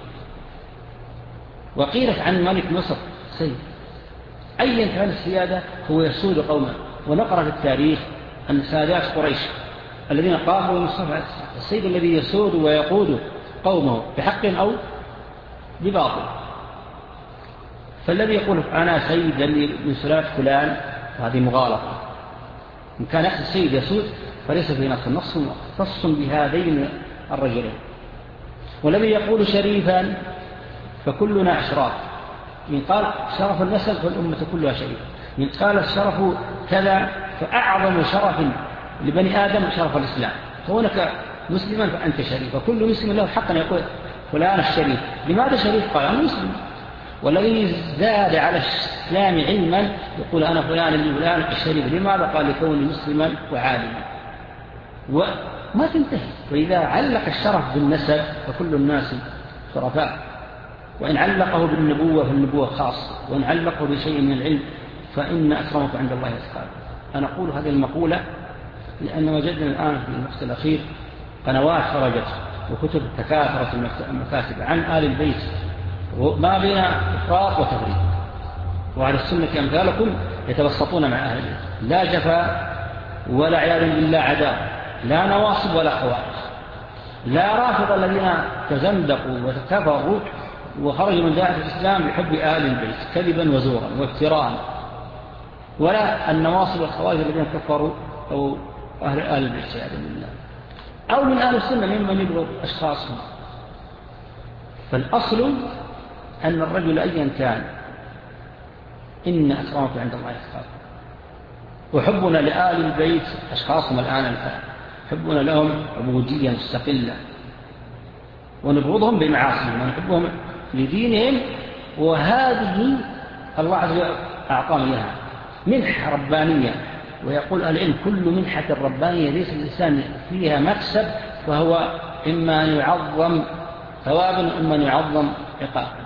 وقيلت عن ملك مصر سيد. أيا كان السيادة هو يسود قوما. ونقرأ في التاريخ أن سادات قريش الذين قاموا المصطفى السيد الذي يسود ويقود قومه بحق أو بباطل. فالذي يقول أنا سيد من سلالة فلان هذه مغالطة. إن كان أحد السيد يسود فليس في نص، النص مختص بهذين الرجلين. والذي يقول شريفا فكلنا أشراف. إن قال شرف النسل فالأمة كلها شريفة. إن قال الشرف كذا فأعظم شرف لبني آدم شرف الإسلام، فهناك مسلما فأنت شريف، وكل مسلم له حقا يقول فلان الشريف. لماذا شريف؟ قال أنا مسلم. والذي زاد على الإسلام علما يقول أنا فلان اللي فلان الشريف. لماذا؟ قال لكوني مسلما وعالما. وما تنتهي. وإذا علق الشرف بالنسب فكل الناس شرفاء، وإن علقه بالنبوة فالنبوة خاصة، وإن علقه بشيء من العلم فإن أكرمكم عند الله أتقاكم. أنا أقول هذه المقولة لأن وجدنا الآن في الوقت الأخير قنوات خرجت وكتب تكاثرت المكاتب عن آل البيت، وما بين إفراط وتفريط. وعلى السنة أمثالكم يتوسطون مع أهل البيت، لا جفاء ولا عياذ بالله عداء، لا نواصب ولا خوارج، لا رافض الذين تزندقوا وتكفروا وخرجوا من دائرة الإسلام بحب آل البيت كذبا وزورا وافتراء، ولا النواصب والخوارج الذين كفروا أو أهل آل البيت عياذا بالله، أو من أهل السنة ممن يبغض أشخاصهم. فالأصل أن الرجل أيا كان إن أكرمكم عند الله أتقاكم. وحبنا لآل البيت أشخاصهم الآن الآن حبنا لهم عبودية مستقلة، ونبغضهم بمعاصيهم ونحبهم لدينهم. وهذه الله عز وجل أعطانا إياها منحة ربانية. ويقول العلم كل منحة ربانية ليس الإنسان فيها مكسب فهو إما أن يعظم ثوابا وإما أن يعظم عقابا،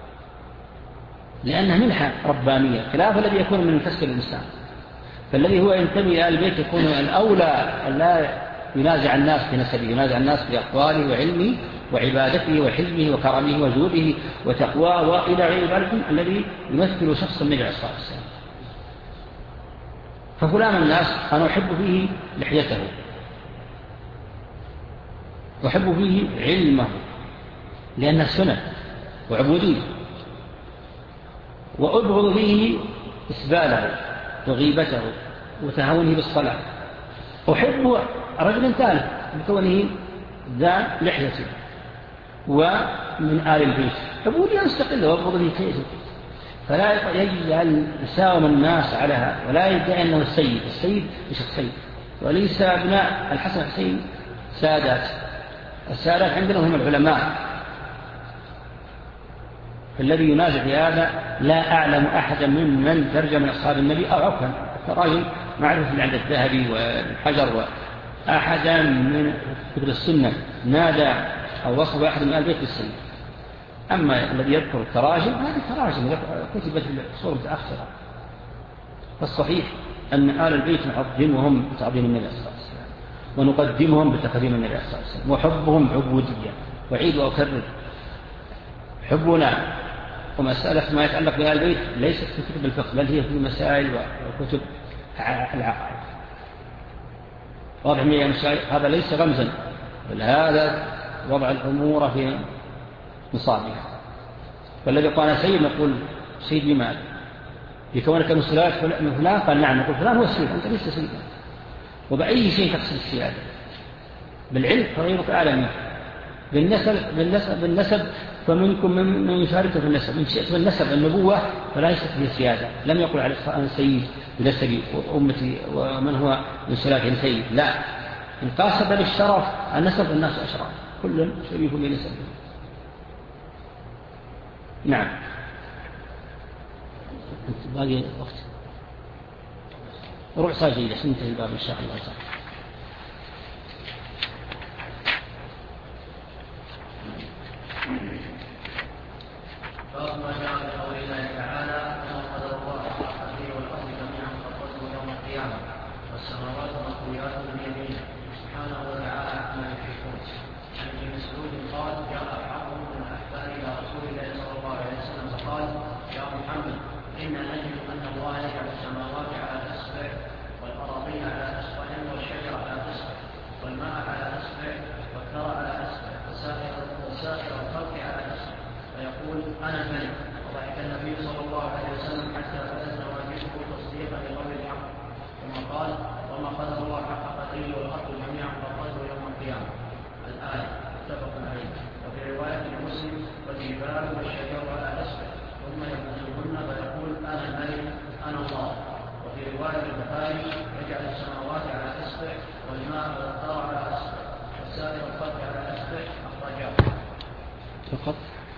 لأنها منحة ربانية خلاف الذي يكون من كسب الإنسان. فالذي هو ينتمي إلى البيت يكون الأولى أن لا ينازع الناس في نسبه، ينازع الناس في أقواله وعلمه وعبادته وحلمه وكرمه وجوده وتقواه وإلى غير ذلك الذي يمثل شخص النبي عليه الصلاة والسلام. ففلان الناس أنا أحب فيه لحيته، وأحب فيه علمه لأنه سنة وعبودية، وأبغض فيه إسباله وغيبته وتهاونه بالصلاة، أحب رجل ثالث بكونه ذا لحية ومن آل البيت عبودية مستقلة وأبغض به كيسه، فلا يجعل يساوم الناس على هذا ولا يدعي أنه السيد. السيد مش السيد، وليس ابناء الحسن والحسين سادات. السادات عندنا هم العلماء. فالذي ينازع في هذا لا أعلم أحدا ممن ترجم من أصحاب النبي أو عفوا التراجم معرفة عند الذهبي والحجر وأحدا من كتب السنة نادى أو وصف أحد من آل البيت بالسيد. أما الذي يذكر التراجم هذه تراجم كتبت بصورة متأخرة. فالصحيح أن آل البيت نعظمهم بتعظيم النبي صلى الله عليه وسلم ونقدمهم بتقديم النبي صلى الله عليه وسلم، وحبهم عبودية. وعيد وأكرر حبنا ومسألة ما يتعلق بآل البيت ليست في كتب الفقه بل هي في مسائل وكتب العقائد. واضح يا مشايخ؟ هذا ليس رمزا بل هذا وضع الأمور في مصابها. فالذي قال سيد نقول سيد لماذا؟ لكونك من سلالة من فلان؟ قال نعم. نقول فلان هو السيد، أنت ليس سيدا. وبأي شيء تقصد السيادة؟ بالعلم فغيرك أعلى منه، بالنسب, بالنسب, بالنسب فمنكم من يشاركه في النسب. من شئت بالنسب النبوة فلا يشتك في السيادة. لم يقل عليه الصلاة والسلام سيد بنسبي وأمتي ومن هو من سلالة سيد، لا. إن قاصد بالشرف النسب الناس أشرف، كل شريف بنسبه. نعم. باقي وقت ربع ساعة جيدة عشان ننتهي الباب إن شاء الله تعالى. باب ما جاء في قول الله تعالى وما قدر الله حق قدره والارض جميعا قبضته يوم القيامه والسماوات مطويات بيمينه سبحانه وتعالى عما يشركون. عن ابن مسعود قال جاء احدهم من الاحبار الى رسول الله صلى الله عليه وسلم فقال يا محمد انا نجد ان الله يجعل السماوات على اصبع والاراضين على اصبع والشجر على اصبع والماء على اصبع والثرى على اصبع وسائر الخلق على اصبع فيقول أنا الملك. وضحك النبي صلى الله عليه وسلم حتى بدت نواجذه تصديقا لقول الحق، ثم قال وما قدر الله حق قدره والأرض جميعا قبضته يوم القيامة. الآية متفق عليه. وفي رواية مسلم والجبال والشجر على أسفل ثم يقولهن فيقول أنا الملك أنا الله. وفي رواية البخاري يجعل السماوات على أسفل والماء والثرى على أسفل وسائر الخلق على أسفل أخرجاه. فقط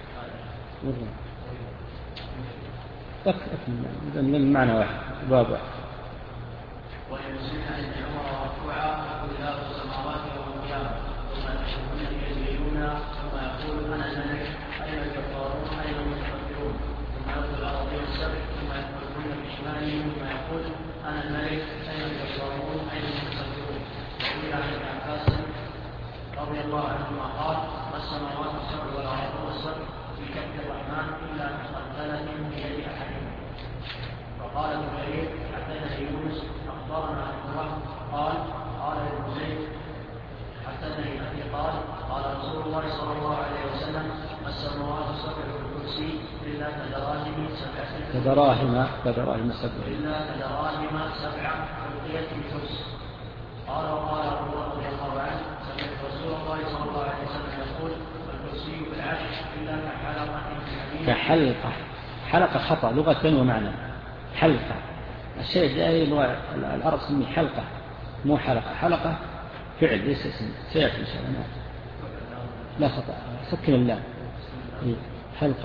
من المعنى واحد باب واحد. ويمسكن عند عمر مرفوعا يقول الله السماوات يوم القيامه ثم يحشرون يجريون ثم يقول انا الملك اين الجبارون اين المتكبرون ثم يقول الارضين السبع ثم يقولون بشماله ثم يقول انا الملك اين الجبارون اين المتكبرون. وقيل عن ابن عباس رضي الله عنهما قال ما السماوات السبع والارضون السبع في كف الرحمن الا كخردله بيد احدهم. وقال ابن جرير حدثني يونس اخبرنا ابن قال قال ابن زيد حدثني ابي قال قال رسول الله صلى الله عليه وسلم السماوات السبع والكرسي الا كدراهم سبع كدراهم كدراهم سبع الا كدراهم سبع القيت الكرسي. قال وقال ابو بكر رضي الله عنه سمعت رسول الله صلى الله عليه وسلم يقول الكرسي بالعرش الا كحلقه من كحلقه. حلقه خطا لغه ومعنى. حلقه الشيء جاي لغه العرب تسميه حلقه مو حلقه. حلقه فعل ليس اسم. سياتي ان شاء الله. لا خطا سكن الله حلقه.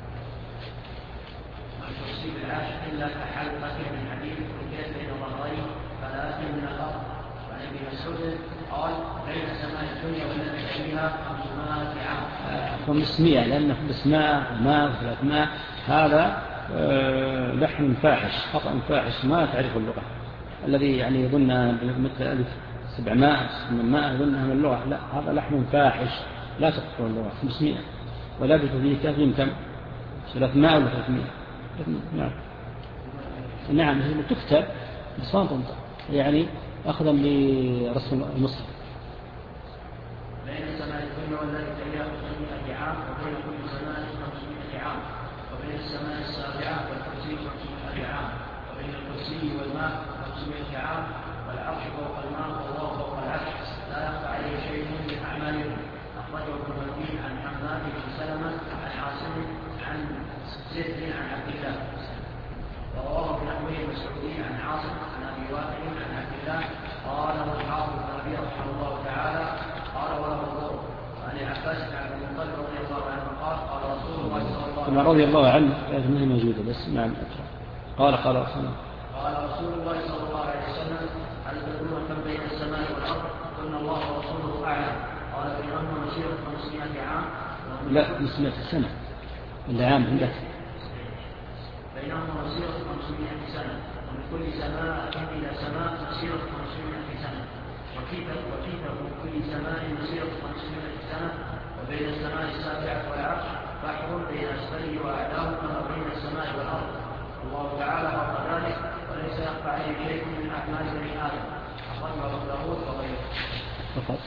الكرسي بالعرش الا كحلقه من حديد وكيف بين ظهرين ثلاث من الارض. وعن ابن مسعود قال بين السماء الدنيا والتي فيها خمسمائة عام. خمسمائة لأن خمسمائة ماء وثلاثمائة هذا أه لحن فاحش خطأ فاحش ما تعرف اللغة. الذي يعني يظن مثل ألف سبعمائة ثمانمائة يظنها من اللغة. لا هذا لحن فاحش لا تفقه اللغة. خمسمائة ولا بتفيه كافين كم ثلاثمائة ولا ثلاثمائة. نعم نعم هي تكتب بس ما تنطق يعني أخذا برسم المصحف. بين السماء الدنيا والتي فيها خمسمائة عام وبين كل سماء خمسمائة عام وبين السماء السابعة والكرسي خمسمائة عام وبين الكرسي والماء خمسمائة عام والعرش فوق الماء والله فوق العرش لا يخفى عليه شيء من أعمالكم. أخرجه ابن مدين عن حماد بن سلمة عن عاصم عن زيد عن عبد الله، ورواه ابن أبي مسعود عن عاصم عن أبي واقد عن عبد الله قال والحافظ بن أبي رحمه الله تعالى قال وله الضر عن عباس بن عبد المطلب رضي الله عنه قال قال رسول الله صلى الله عليه وسلم رضي الله عنه ما هي موجودة بس نعم أكرم قال قال رسول الله قال رسول الله صلى الله عليه وسلم هل تدرون كم بين السماء والأرض؟ قلنا الله ورسوله أعلم. قال بينهما مسيرة خمسمائة عام. لا مسيرة سنة إلا عام عندك. بينهما مسيرة خمسمائة سنة ومن كل سماء إلى سماء مسيرة خمسمائة سنة وكيف وكيف من كل سماء مسيرة خمسمائة سنة وبين السماء السابعة والعرش بحر بين أسفله وأعلاه كما بين السماء والأرض. الله تعالى فوق ذلك وليس يخفى عليه شيء من أعمال بني آدم. أخرجه أبو داود وغيره. فقط.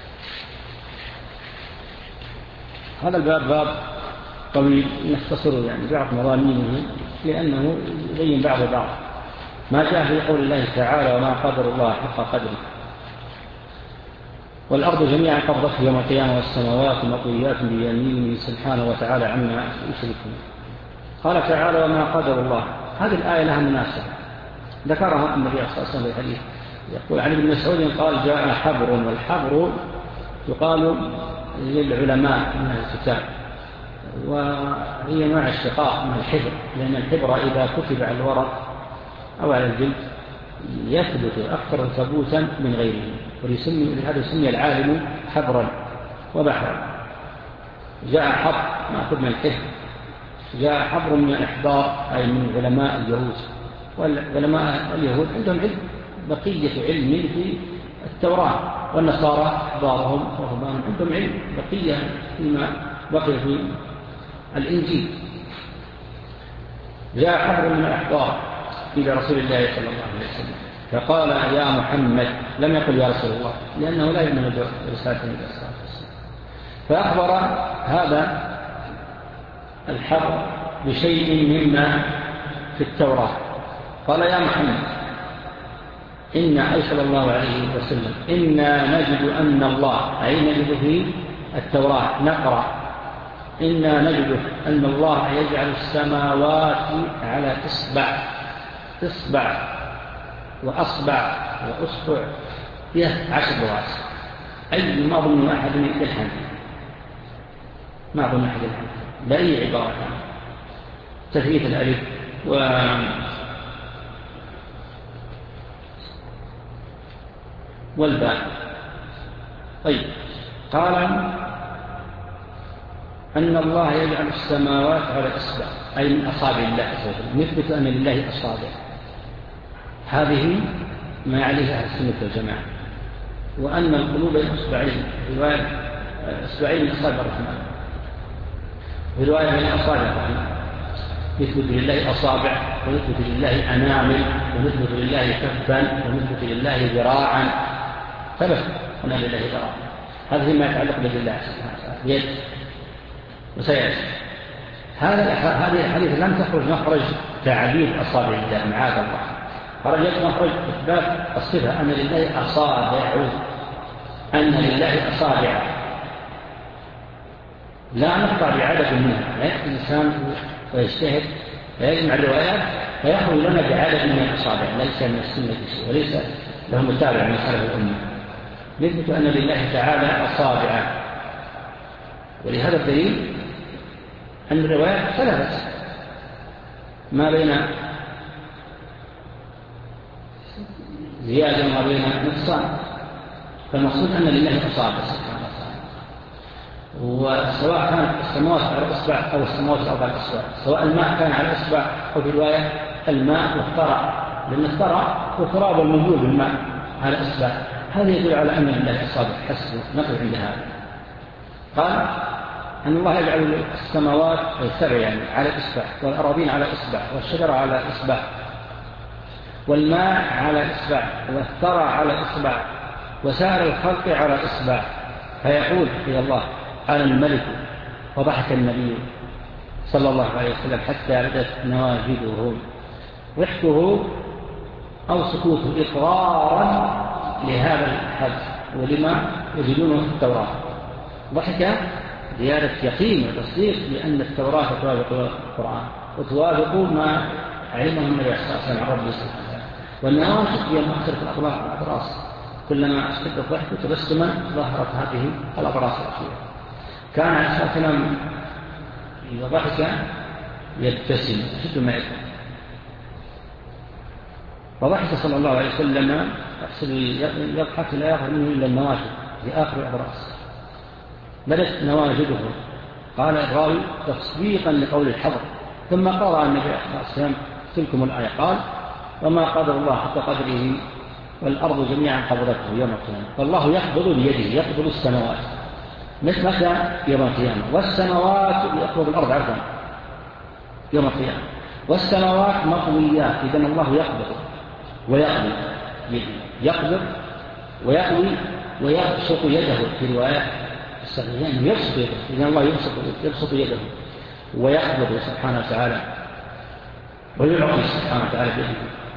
هذا الباب باب طويل نختصره يعني بعض مضامينه لأنه يبين بعض بعض ما جاء في قول الله تعالى وما قدر الله حق قدره. والأرض جميعا قبضته يوم القيامة والسماوات مطويات بيمينه سبحانه وتعالى عما يشركون. قال تعالى وما قدر الله. هذه الآية لها مناسبة ذكرها النبي صلى الله عليه وسلم في الحديث. يقول عن ابن مسعود قال جاء حبر، والحبر يقال للعلماء من الكتاب وهي نوع اشتقاق من الحبر، لأن الحبر إذا كتب على الورق أو على الجلد يثبت أكثر ثبوتا من غيره، ولهذا يسمي العالم حبرا وبحرا. جاء حبر مأخذ من الحبر، جاء حبر من الإحبار أي من علماء اليهود. والعلماء اليهود عندهم علم بقية علم في التوراة، والنصارى أحبارهم ورهبانهم عندهم علم بقية فيما بقي في الإنجيل. جاء حبر من الأحبار إلى رسول الله صلى الله عليه وسلم فقال يا محمد، لم يقل يا رسول الله لأنه لا يؤمن برسالة النبي صلى الله عليه وسلم. فأخبر هذا الحبر بشيء مما في التوراة. قال يا محمد إنا أي صلى الله عليه وسلم إنا نجد أن الله، أي نجد في التوراة نقرأ إنا نجد أن الله يجعل السماوات على إصبع إصبع وأصبع وأصبع فيها عشر لغات. أي ما ظن أحد يلحن ما ظن أحد يلحن بأي عبارة تثبيت الألف و والباء. طيب قال أن الله يجعل السماوات على إصبع أي من أصابع الله عز وجل، نثبت أن لله أصابع. هذه ما عليها أهل السنة والجماعة. وأن القلوب إصبعين، رواية إصبعين من أصابع الرحمن، ورواية من أصابع الرحمن. نثبت لله أصابع، ونثبت لله أنامل، ونثبت لله كفا، ونثبت لله ذراعا. ثبت أن لله ذراعا. هذا ما يتعلق بالله سبحانه وتعالى يد وسيأتي. هذا هذه الحديث لم تخرج مخرج تعبيد أصابع الله معاذ الله، خرجت مخرج إثبات الصفة أن لله أصابع، أن لله أصابع لا نقطع بعدد منها. لا يأتي الإنسان ويجتهد فيجمع الروايات فيخرج لنا بعدد من الأصابع ليس من السنة شيء وليس له متابع من سلف الأمة. نثبت أن لله تعالى أصابع، ولهذا الدليل أن الروايات اختلفت ما بين زيادة وما بين نقصان، فالمقصود أن لله أصابع سبحانه وتعالى. وسواء كانت السماوات على إصبع أو السماوات على أربع إصبع، سواء الماء كان على إصبع أو في رواية الماء والثرى، لأن الثرى والتراب الموجود بالماء على إصبع، هذا يدل على أن لله أصابع حسب نقل عند هذا. قال أن الله يجعل السماوات السبع يعني على إصبع، والأراضين على إصبع، والشجر على إصبع، والماء على إصبع، والثرى على إصبع، وسائر الخلق على إصبع. فيقول في الله أنا الملك، وضحك النبي صلى الله عليه وسلم حتى بدت نواجذه، ضحكه أو سكوته إقرارا لهذا الحد ولما يجدونه في التوراة. ضحك زيادة يقين وتصديق بأن التوراة توافق القرآن وتوافق ما علمه النبي صلى الله عليه وسلم عن ربه سبحانه وتعالى. والنواشط هي مؤثرة الأبراس، كلما اشتد الضحك تبسما ظهرت هذه الأبراس الأخيرة. كان عليه الصلاة والسلام إذا ضحك يبتسم أشد ما يكون، فضحك صلى الله عليه وسلم يضحك لا يظهر منه إلا النواجذ في آخر الأبراس، بدت نواجذه. قال الراوي تصديقا لقول الحضر، ثم قرأ النبي صلى الله عليه وسلم تلكم الآية قال وما قدر الله حق قدره والأرض جميعا قبضته يوم القيامة. فالله يقبض بيده، يقبض السماوات متى يوم القيامة، والسماوات يقبض الأرض عفوا يوم القيامة، والسماوات مطويات. إذن الله يقبض ويقبض يقبض ويقوي ويبسط يده في رواية الصحيحين يبسط يده. إذن الله يبسط, يبسط يده ويقبض سبحانه وتعالى ويعطي سبحانه وتعالى بيده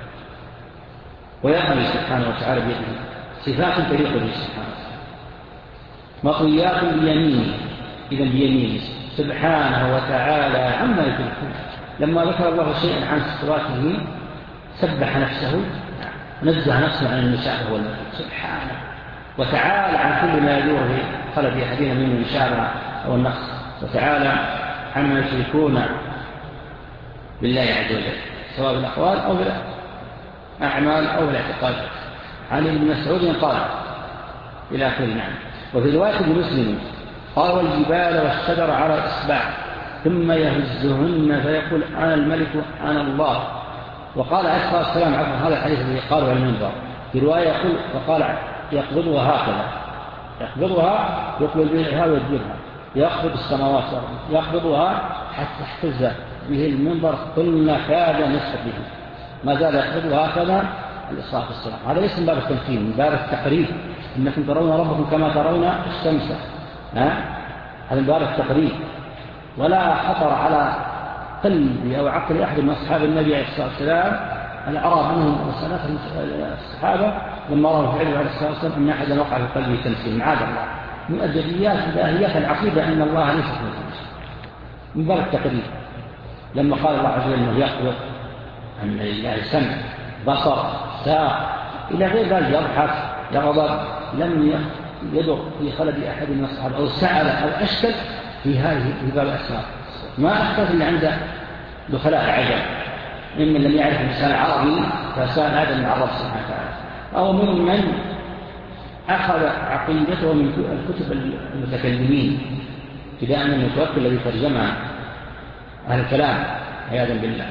ويقضي سبحانه وتعالى بيده صفات تليق به سبحانه وتعالى. مطويات بيمينه، إذن بيمينه سبحانه وتعالى عما يشركون. لما ذكر الله شيئا عن صفاته سبح نفسه نزه نفسه عن المشابهة والمثل سبحانه وتعالى عن كل ما يدور في قلب أحدنا من المشابهة أو النقص، وتعالى عما يشركون بالله عز وجل سواء بالأقوال أو بالأعمال أو بالاعتقاد. عن ابن مسعود قال إلى آخره. نعم. وفي رواية مسلم قال والجبال والشجر على الإصبع ثم يهزهن فيقول أنا الملك أنا الله. وقال عليه الصلاة والسلام عفوا هذا الحديث الذي قالوا على المنبر في رواية يقول وقال يقبضها هكذا، يقبضها يقبل بها ويجبرها، يقبض السماوات يقبضها حتى احتز به المنبر قلنا كاد نسخ به، ما زال يقبضها هكذا الإصلاة والسلام. هذا ليس من باب التمثيل، من باب التقريب. إنكم ترون ربكم كما ترون الشمس، ها هذا من باب التقريب. ولا خطر على قلب أو عقل أحد من أصحاب النبي عليه الصلاة والسلام أن أرى عنهم وسنات الصحابة لما رأوا فعله عليه الصلاة والسلام أن أحدا وقع في قلبه تمثيل. معاذ الله من أجليات إلهيات العقيدة أن الله ليس من باب التقريب. لما قال الله عز وجل أنه يقبض أن لله سمع بصر ساق إلى غير ذلك يضحك يغضب، لم يدر في خلد أحد من الصحابة أو سأل أو أشكل في هذه في باب الأسماء. ما أحدث اللي عنده دخلاء عجب ممن لم يعرف اللسان العربي فسأل هذا من الرب سبحانه وتعالى، أو ممن أخذ عقيدته من الكتب المتكلمين ابتداء من المتوكل الذي ترجمها أهل الكلام عياذا بالله.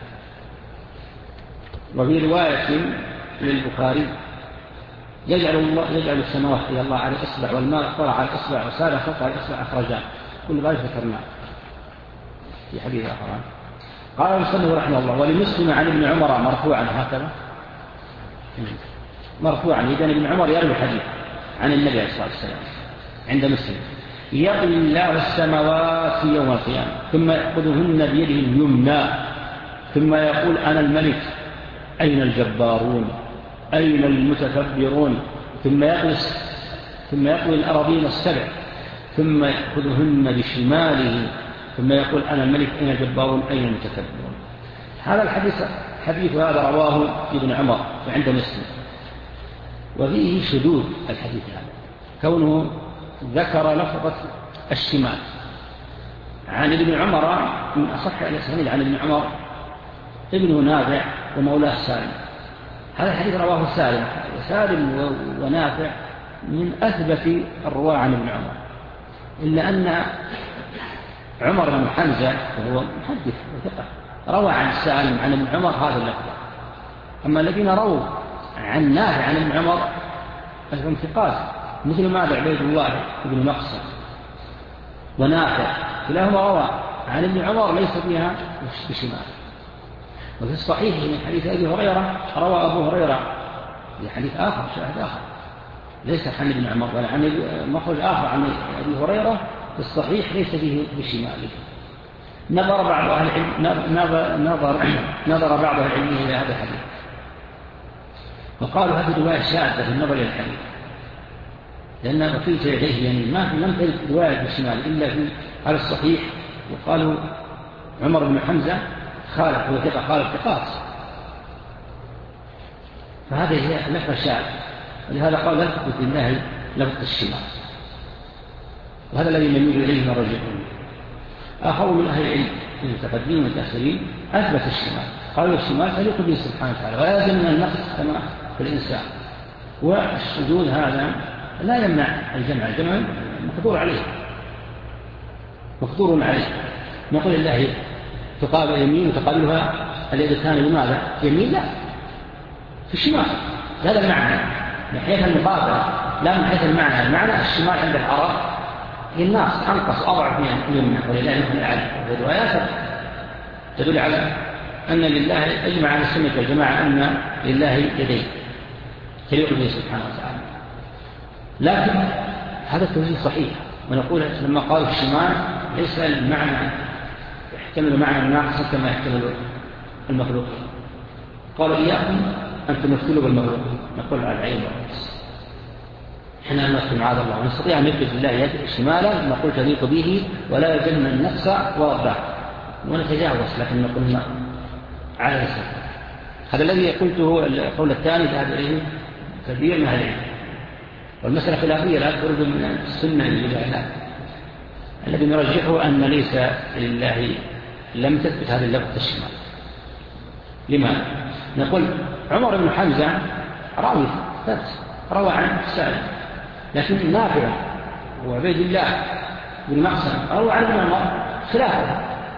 وفي رواية للبخاري يجعل الله يجعل السماوات إلى الله على الإصبع والماء طلع على الإصبع وسال فوق على الإصبع أخرجان، كل ذلك ذكرناه في حديث آخر. قال المصنف رحمه الله ولمسلم عن ابن عمر مرفوعا هكذا مرفوعا. إذن ابن عمر يروي الحديث عن النبي عليه الصلاة والسلام عند مسلم يقل الله السماوات يوم القيامة ثم يأخذهن بيده اليمنى ثم يقول أنا الملك أين الجبارون أين المتكبرون، ثم يقلس ثم يقول الأراضين السبع ثم يأخذهن بشماله ثم يقول أنا الملك أين الجبارون أين المتكبرون. هذا الحديث حديث هذا رواه ابن عمر وعند مسلم، وفيه شذوذ الحديث هذا كونه ذكر لفظة الشمال. عن ابن عمر من أصح الأسانيد عن ابن عمر ابنه نافع ومولاه سالم. هذا الحديث رواه سالم، وسالم ونافع من أثبت الرواة عن ابن عمر، إلا أن عمر بن حمزة وهو محدث وثقة روى عن سالم عن ابن عمر هذا اللفظ. أما الذين رووا عن نافع عن ابن عمر فهم ثقات مثل ماذا عبيد الله بن مقصد ونافع كلاهما روى عن ابن عمر ليس فيها بشمال. وفي الصحيح من حديث أبي هريرة روى أبو هريرة في حديث آخر شاهد آخر ليس عن ابن عمر ولا عن مخرج آخر عن أبي هريرة في الصحيح ليس فيه بشماله. نظر بعض أهل العلم نظر, نظر, نظر بعض أهل العلم إلى هذا الحديث وقالوا هذه رواية شاذة في النظر إلى الحديث، لأن وكلتا يديه يعني ما في لم تجد رواية بالشمال إلا في على الصحيح. وقالوا عمر بن حمزة خالف وثقة خالف ثقات، فهذه هي لفظة شاذة، ولهذا قال لا تثبت لله لفظة الشمال، وهذا الذي يميل إليه الرجل. آخر من أهل العلم من المتقدمين والمتأخرين أثبت الشمال، قالوا الشمال تليق به سبحانه وتعالى ولا يلزم من النقص كما في الإنسان، والشذوذ هذا لا يمنع الجمع، الجمع مقدور عليه مقدور عليه. نقول الله تقابل يمين وتقابلها اليد الثانية لماذا؟ يمين لا في الشمال، هذا المعنى من حيث المقابلة لا من حيث المعنى. المعنى الشمال عند العرب للناس أنقص أضعف من اليمنى، ولله نحن العلم. الروايات تدل على أن لله أجمع على السنة والجماعة أن لله يدين تليق به سبحانه وتعالى، لكن هذا التوجيه صحيح. ونقول لما قالوا الشمال ليس المعنى يحتمل معنى الناقص كما يحتمل المخلوق، قالوا إياكم أن تمثلوا بالمخلوق، نقول على العين والرأس احنا نمثل معاذ الله ونستطيع أن نثبت لله يد شمالا نقول تليق به ولا يجن النقص ولا الضعف ونتجاوز، لكن نقول على الإسلام. هذا الذي قلته القول الثاني ذهب إليه كثير من أهل العلم، والمسألة خلافية لا تخرج من السنة لله. الذي نرجحه أن ليس لله لم تثبت هذه اللفظة الشمال. لماذا؟ نقول عمر بن حمزة راوي ثبت روى عن سالم، لكن نافع وعبيد الله بن مقسم روى عن عمر خلافه.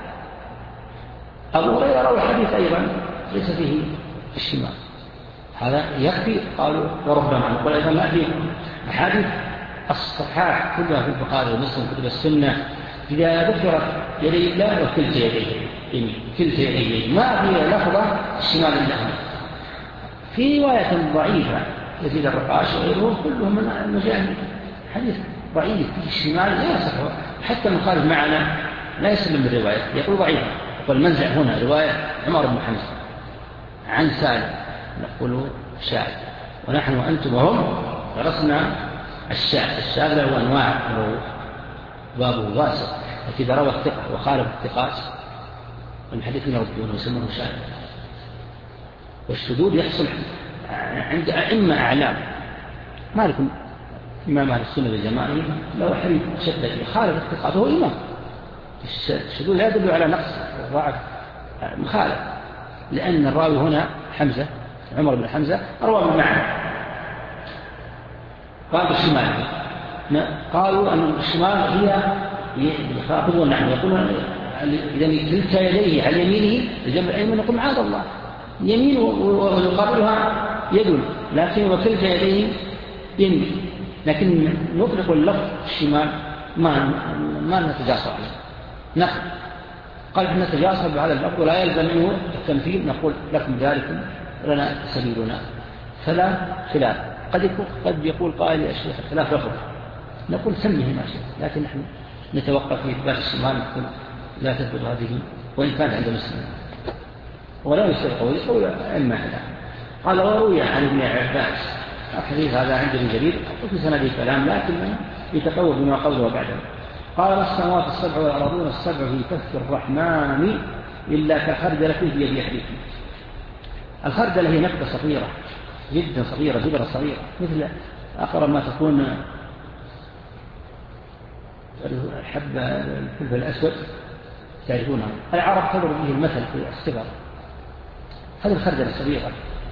أبو هريرة روى حديث أيضا ليس فيه الشمال، هذا يكفي. قالوا وربما نقول أيضا لا فيه أحاديث الصحاح كلها في البخاري ومسلم كتب السنة إذا ذكرت يدي الله وكلتا يديه يمين كلتا يديه ما في لفظة الشمال لهم. في رواية ضعيفة يزيد الرقاش وغيره كلهم من المجاهد حديث ضعيف في الشمال لا يصح، حتى المخالف معنا لا يسلم بالرواية يقول ضعيفة. والمنزع هنا رواية عمر بن حمزة عن سالم نقول شاذ، ونحن وأنتم وهم درسنا الشاذ. الشاذ له أنواع بابه واسع، وإذا روى الثقة وخالف الثقات والحديث يردونه ويسمونه شاذ. والشذوذ يحصل عند أئمة أعلام، مالك إمام أهل السنة والجماعة لو حريف شدة يخالف الثقات هو إمام. الشذوذ لا يدل على نقص ضعف مخالف، لأن الراوي هنا حمزة عمر بن حمزة روى بالمعنى. قال بالشمال، قالوا أن الشمال هي يخاطبون نحن يقولون إذا كلتا يديه على يمينه الجنب الأيمن نقول معاذ الله يمين ويقابلها يد، لكن وكلتا يديه يمين، لكن نطلق اللفظ الشمال ما ما نتجاسر عليه. نحن قال إحنا نتجاسر بهذا اللفظ ولا يلزم منه التمثيل، نقول لكم ذلكم لنا سبيلنا، فلا خلاف. قد يكون قد يقول قائل يا شيخ الخلاف لفظ، نقول سميه ما شئت، لكن نحن نتوقف في إثبات الشمال نقول لا تثبت هذه وإن كانت عند مسلم ولا يستطيع ويقول إما هذا. قال وروي عن ابن عباس الحديث هذا عند ابن جرير وفي سنده كلام لكن يتقوى بما قوله بعده. قال السماوات السبع والأرضون السبع في كف الرحمن إلا كخردلة في يد أحدكم. الخردلة هي نقطة صغيرة جدا صغيرة جدا صغيرة مثل أقرب ما تكون الحبة الفلفل الأسود تعرفونها العرب تضرب به المثل في الصغر. هذه الخردلة الصغيرة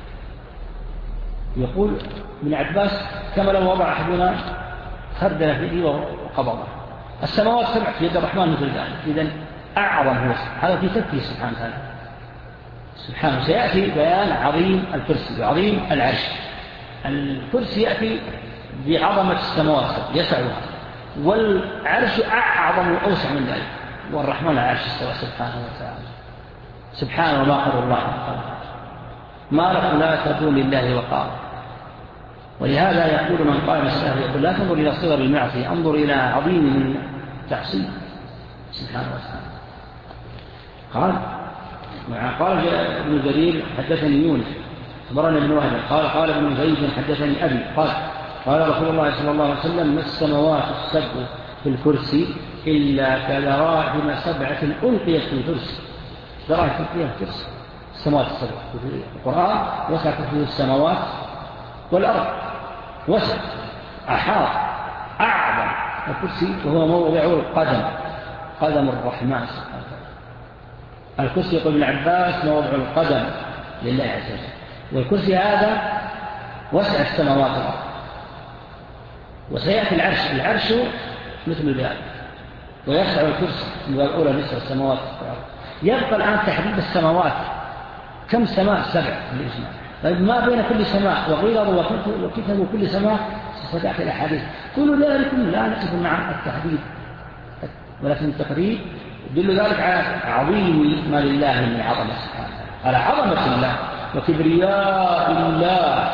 يقول ابن عباس كما لو وضع أحدنا خردلة في يده وقبضها. السماوات سبع في يد الرحمن مثل ذلك، إذن أعظم هو هذا في كفه سبحانه وتعالى سبحانه. سيأتي بيان عظيم الكرسي وعظيم العرش. الكرسي يأتي بعظمة السماوات يسعها، والعرش أعظم وأوسع من ذلك، والرحمن العرش استوى سبحانه وتعالى. سبحانه وما قدر الله ما لكم لا تدون لله وقار. ولهذا يقول من قال السهل يقول لا تنظر إلى صغر المعصية، انظر إلى عظيم من تعصيه سبحانه وتعالى. قال قال ابن جرير حدثني يونس أخبرنا ابن وهب قال قال ابن زيد حدثني أبي قال قال رسول الله صلى الله عليه وسلم: ما السماوات السبع في الكرسي إلا كدراهم سبعة ألقيت في الكرسي. دراهم ألقيت في الكرسي. السماوات السبع في القرآن وسع كرسيه السماوات والأرض، وسع أحاط أعظم الكرسي، وهو موضع القدم، قدم الرحمن سبحانه وتعالى. الكرسي يقول ابن عباس موضع القدم لله عز وجل، والكرسي هذا وسع السماوات والأرض. وسيأتي العرش، العرش مثل ذلك، ويسع الكرسي من الأولى نسع السماوات والأرض. يبقى الآن تحديد السماوات، كم سماء؟ سبع بالإجماع. طيب ما بين كل سماء وغيره وكتب كل سماء ستأتي الأحاديث. كل ذلك لا نقف مع التحديد، ولكن التقريب يدل ذلك على عظيم ما لله من عظمة سبحانه، على عظمة الله وكبرياء الله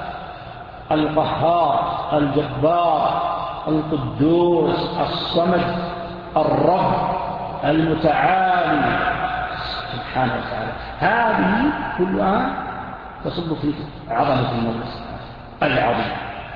القهار الجبار القدوس الصمد الرب المتعالي سبحانه وتعالى. هذه كلها تصب في عظمة المولى العظيم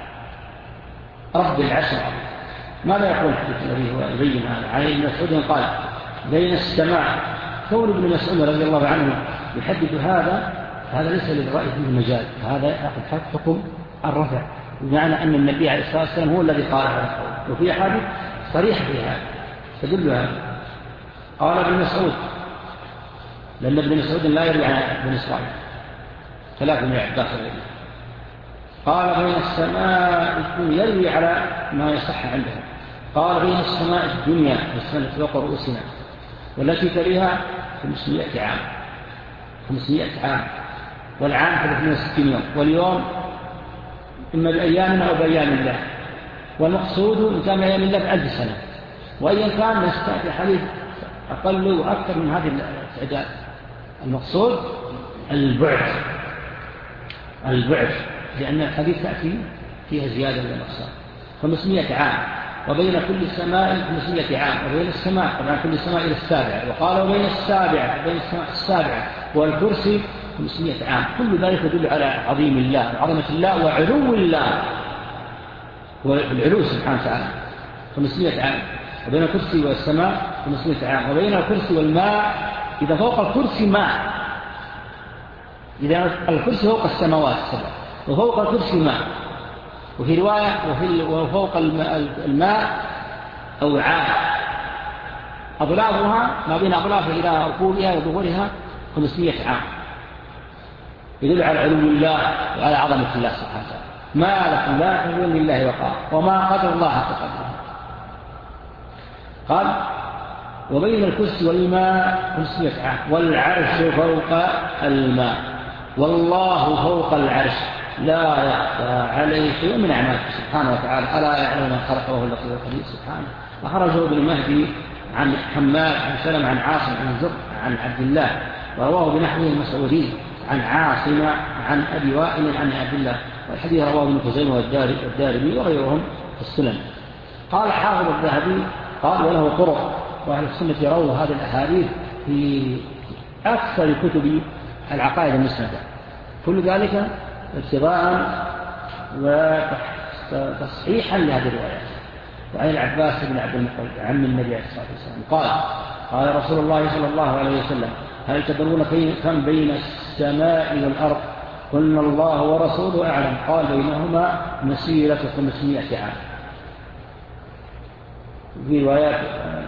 رب العرش العظيم. ماذا يقول الحديث الذي هو يبين هذا؟ عن ابن مسعود قال: بين السماء. كون ابن مسعود رضي الله عنه يحدد هذا، هذا ليس للرأي فيه مجال، هذا يأخذ حكم الرفع، بمعنى أن النبي عليه الصلاة والسلام هو الذي قال هذا القول، وفي أحاديث صريحة في هذا تدل هذا. قال ابن مسعود، لأن ابن مسعود لا يروي عن ابن إسرائيل، ثلاث من عباس الرجل. قال: بين السماء الدنيا، يروي على ما يصح عنده. قال: بين السماء الدنيا والسماء فوق رؤوسنا والتي تليها خمسمائة عام، خمسمائة عام، والعام ثلاثمائة وستين يوم، واليوم إما بأيامنا أو بأيام الله، والمقصود إن كان بأيام الله بألف سنة، وأيا كان نستأتي حديث أقل وأكثر من هذه الأعداد. المقصود البعد، البعد، لأن الحديث تأتي فيها زيادة من الأقصار. خمسمائة عام، وبين كل سماء خمسمائة عام، وبين السماء طبعا كل سماء إلى السابعة، وقال وبين السابعة وبين السماء السابعة والكرسي خمسمائة عام. كل ذلك يدل على عظيم الله وعظمة الله وعلو الله، والعلو سبحانه وتعالى. خمسمائة عام، وبين الكرسي والسماء خمسمائة عام، وبين الكرسي والماء، إذا فوق الكرسي ماء، إذا الكرسي فوق السماوات السبع وفوق الكرسي ماء. وفي رواية وفوق الماء أوعاء أضلافها ما بين أضلافها إلى ركوبها وظهورها خمسمائة عام، يدل على علو الله وعلى عظمة الله سبحانه وتعالى. ما لكم لا تقولون لله وقار وما قدر الله حق قدره. قال: وبين الكرسي والماء خمسمائة عام، والعرش فوق الماء، والله فوق العرش لا يخفى عليه شيء من أعماله سبحانه وتعالى. ألا يعلم من خلق وهو اللطيف الخبير سبحانه. وخرجه ابن مهدي عن حماد عن سلم عن عاصم عن زر عن عبد الله، ورواه بنحوه المسعودي عن عاصم عن أبي وائل عن عبد الله، والحديث رواه ابن خزيمة والدارمي وغيرهم في السنن. قال حافظ الذهبي قال: وله طرق، وأهل السنة يروا هذه الأحاديث في أكثر كتب العقائد المسندة، كل ذلك ابتغاء وتصحيحا لهذه الروايات. وعن العباس بن عبد المطلب عم النبي عليه الصلاة والسلام قال: قال رسول الله صلى الله عليه وسلم: هل تدرون كم بين السماء والأرض؟ قلنا: الله ورسوله أعلم. قال: بينهما مسيرة خمسمائة عام. في روايات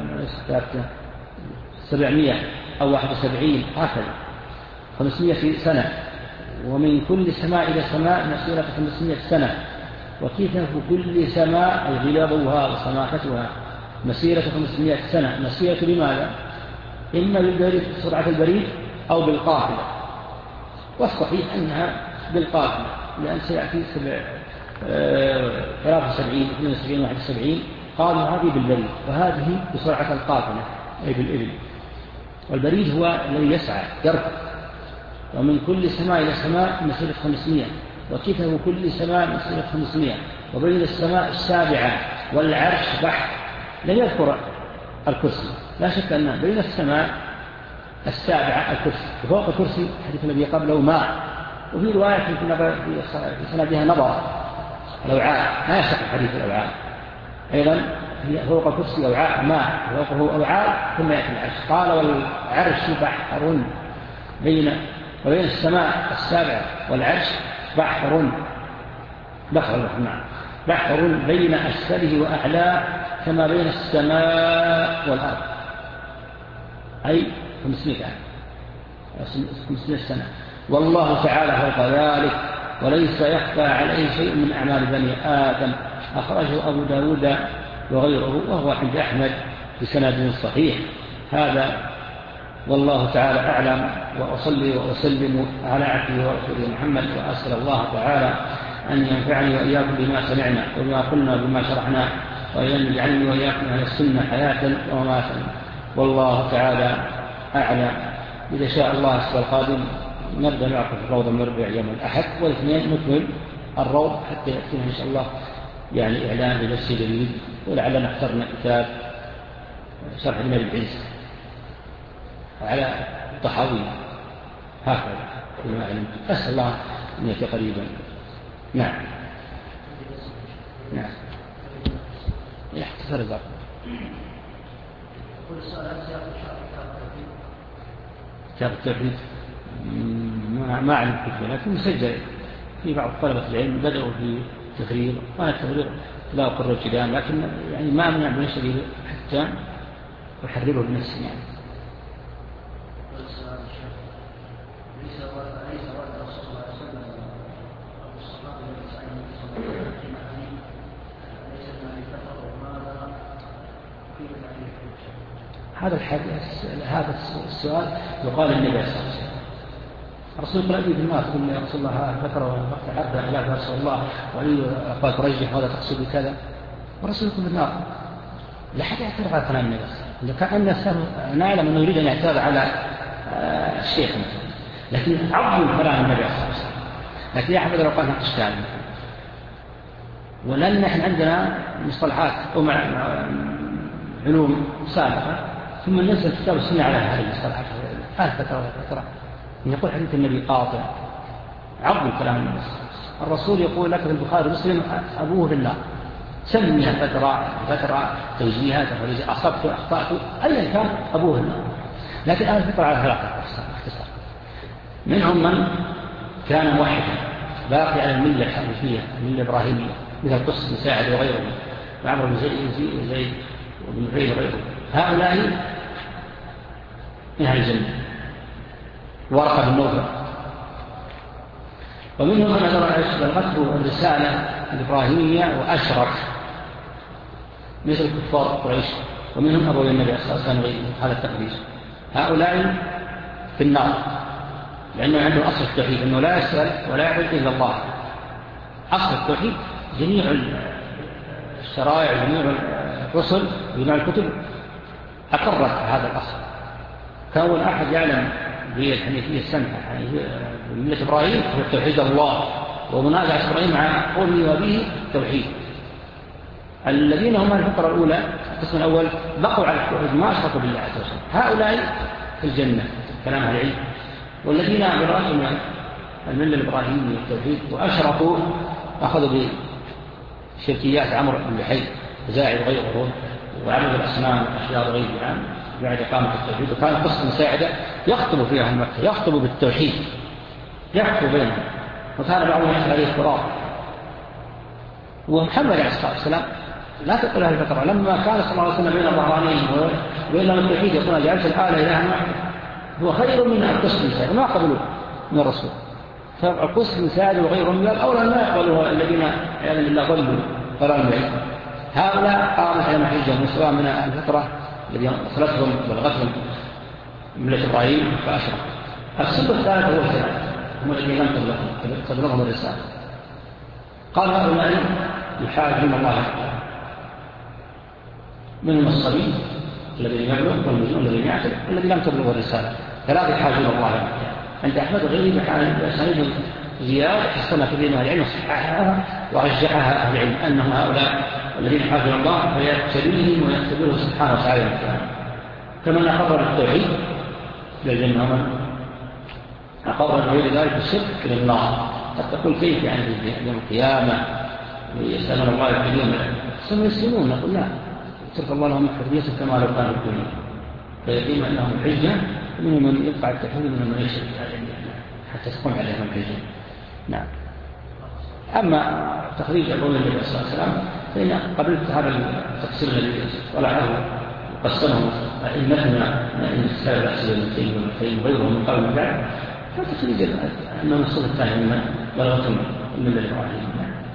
سبعمائة أو واحد وسبعين، هكذا خمسمائة سنة. ومن كل سماء إلى سماء مسيرة خمسمائة سنة، وكيف كل سماء أي غلاظها وسماكتها مسيرة خمسمائة سنة. مسيرة لماذا؟ إما بالبريد سرعة البريد أو بالقافلة، والصحيح أنها بالقافلة، لأن سيأتي ثلاثة وسبعين اثنين وسبعين واحد وسبعين قالوا هذه بالبريد، وهذه بسرعة القافلة أي بالإبل. والبريد هو الذي يسعى يركض. ومن كل سماء إلى سماء مسيرة خمسمائة، وكتب كل سماء مسيرة خمسمائة، وبين السماء السابعة والعرش بحر. لم يذكر الكرسي، لا شك أن بين السماء السابعة الكرسي، وفوق الكرسي حديث النبي قبله ماء، وفي رواية في سندها نظر الأوعاء، ما يصح حديث الأوعاء. أيضا هي فوق الكرسي أوعاء ماء، فوقه أوعاء ثم يأتي العرش. قال والعرش بحر بين وبين السماء السابعة والعرش بحر بحر نعم بحر بين أسفله وأعلاه كما بين السماء والأرض، أي خمسمائة خمسمائة سنة. والله تعالى فوق ذلك وليس يخفى عليه شيء من أعمال بني آدم. أخرجه أبو داود وغيره وهو عند أحمد بسند صحيح. هذا والله تعالى أعلم، وأصلي وأسلم على عبده ورسوله محمد، وأسأل الله تعالى أن ينفعني وإياكم بما سمعنا وبما قلنا وبما شرحنا، وأن يجعلني وإياكم أهل السنة حياة ومماتا. والله تعالى أعلم. إذا شاء الله الأسبوع القادم نبدأ معكم في الروض المربع يوم الأحد، والاثنين نكمل الروض حتى يأتينا إن شاء الله يعني إعلان بنفس جديد، ولعلنا اخترنا كتاب شرح ابن العز على الطحاوي هكذا فيما علمت. أسأل الله أن يأتي قريبا. نعم نعم يحتفر ذلك. كتاب التوحيد ما أعلم كيف، لكن مسجل في بعض طلبة العلم بدأوا في تفريغ، وأنا التفريغ لا أقر ابتداء، لكن يعني ما أمنع بنفسي حتى أحرره بنفسي يعني. هذا الحديث هذا السؤال يقال للنبي صلى الله عليه وسلم. الرسول يقول أبي بالنار، تقول يا رسول الله ذكر وقت عبد لا يا رسول الله، وعلي قال ترجح هذا تقصد بكذا، والرسول يقول بالنار. لا حد يعترض على كلام النبي. إذا كان الناس نعلم أنه يريد أن يعترض على الشيخ مثلا، لكن عظم كلام النبي صلى الله عليه وسلم. لكن يا حبذا لو قال نقش تعالى، ولأن نحن عندنا مصطلحات أو علوم سابقة، ثم ننزل كتاب السنة على هذه المصطلحات هذه فترة وفترة. يقول حديث النبي قاطع عظم كلام النبي. الرسول يقول لك في البخاري ومسلم أبوه في النار، سميها فترة فترة توجيهات أصبت أخطأت أيا كان أبوه في النار. لكن هذه الفترة على ثلاثة اختصار. منهم من كان موحدا باقي على الملة الحنيفية الملة الإبراهيمية مثل قس مساعد وغيره وعمر بن زيد وزيد وابن عبيد وغيره، هؤلاء من أهل الجنة ورقة بن نوفل. ومنهم من بلغته الرسالة الإبراهيمية وأشرك مثل كفار قريش، ومنهم أبو النبي صلى الله عليه وسلم هذا التقديس. هؤلاء في النار لأنه عنده أصل التوحيد أنه لا يسأل ولا يعبد إلا الله. أصل التوحيد جميع الشرائع جميع الرسل جميع الكتب أقرت هذا الأصل. كون أحد يعلم بالحنيفية السمحة بملة إبراهيم هو توحيد الله، ومنازعة إبراهيم مع قومه وبه توحيد. الذين هم الفقرة الأولى القسم الأول بقوا على التوحيد ما أشركوا بالله عز وجل، هؤلاء في الجنة كلام أهل العلم. والذين برأسهم الملة الإبراهيمية التوحيد وأشركوا أخذوا بشركيات عمرو بن لحي زاعد وغيره وعبد الأسنان وأشياء غير العام بعد إقامة التوحيد. وكان قسم مساعدة يخطب فيها مكة، يخطب بالتوحيد يخطب بينهم، وكان بعضهم يحصل عليه التراب. ومحمد عليه الصلاة والسلام لا تقول هذه الفترة لما كان صلى الله عليه وسلم بين الظهرانين وبين التوحيد يقول جعلت الآلة إلها واحدة هو خير من القسم المساعد ما قبلوا من الرسول. فالقسم المساعد وغيرهم من الأولى ما يقبلوا الذين يعني الله ضلوا ضلال بعيد. هؤلاء قامت على محجة مستوى من الفترة الذي وصلتهم بلغتهم ملة إبراهيم فأشرف. السبب الثالث هو الثالث هم الذين لم تبلغهم الرسالة. قال هؤلاء يحاجون الله منهم الصبي الذي يبلغ والمجنون الذي يعتد الذي لم تبلغ الرسالة، ثلاثة يحاجون الله. عند أحمد وغيره كان سنيد زياد حسن في ذي العلم صححها ورجحها أهل العلم أنهم هؤلاء الذين يحاجون الله فيبتليهم ويختبره سبحانه وتعالى كما نقرر التوحيد للجنة أقر غير ذلك الشرك إلى النار. قد تقول كيف يعني يوم القيامة يسألون الله الكريم ثم يسلمون. نقول لا، ترك الله لهم الحرية كما لو كانوا الدنيا، فيقيم أنهم الحجة منهم من يقع التحريم ومنهم من يشرك حتى تقوم عليهم الحجة. نعم. أما تخريج قول النبي صلى الله عليه وسلم فإن قبلت هذا التقصير الذي طلعه وقسمه أئمتنا من السائر الأسئلة المتين والمتين وغيرهم من قبل ذلك، فتخريج أنه الصوت الثاني مما بلغتهم من الذي عليهم.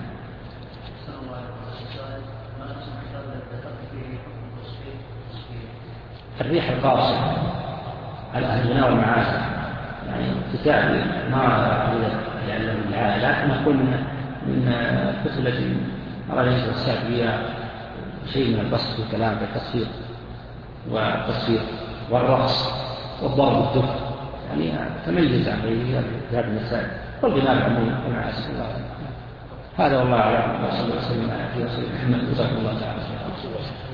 الريح القاصر على أهل الغناء والمعازف، يعني كتاب ما يعلم العائلات، نقول من من الكتب التي أراد أن يتوسع بها شيء من البسط والكلام بالتصوير والتصوير والرقص والضرب والدف، يعني تميز عن غيرها في هذه المسائل والغناء العموم والمعازف. هذا والله أعلم. وصلى الله وسلم على رسول محمد. جزاكم الله تعالى.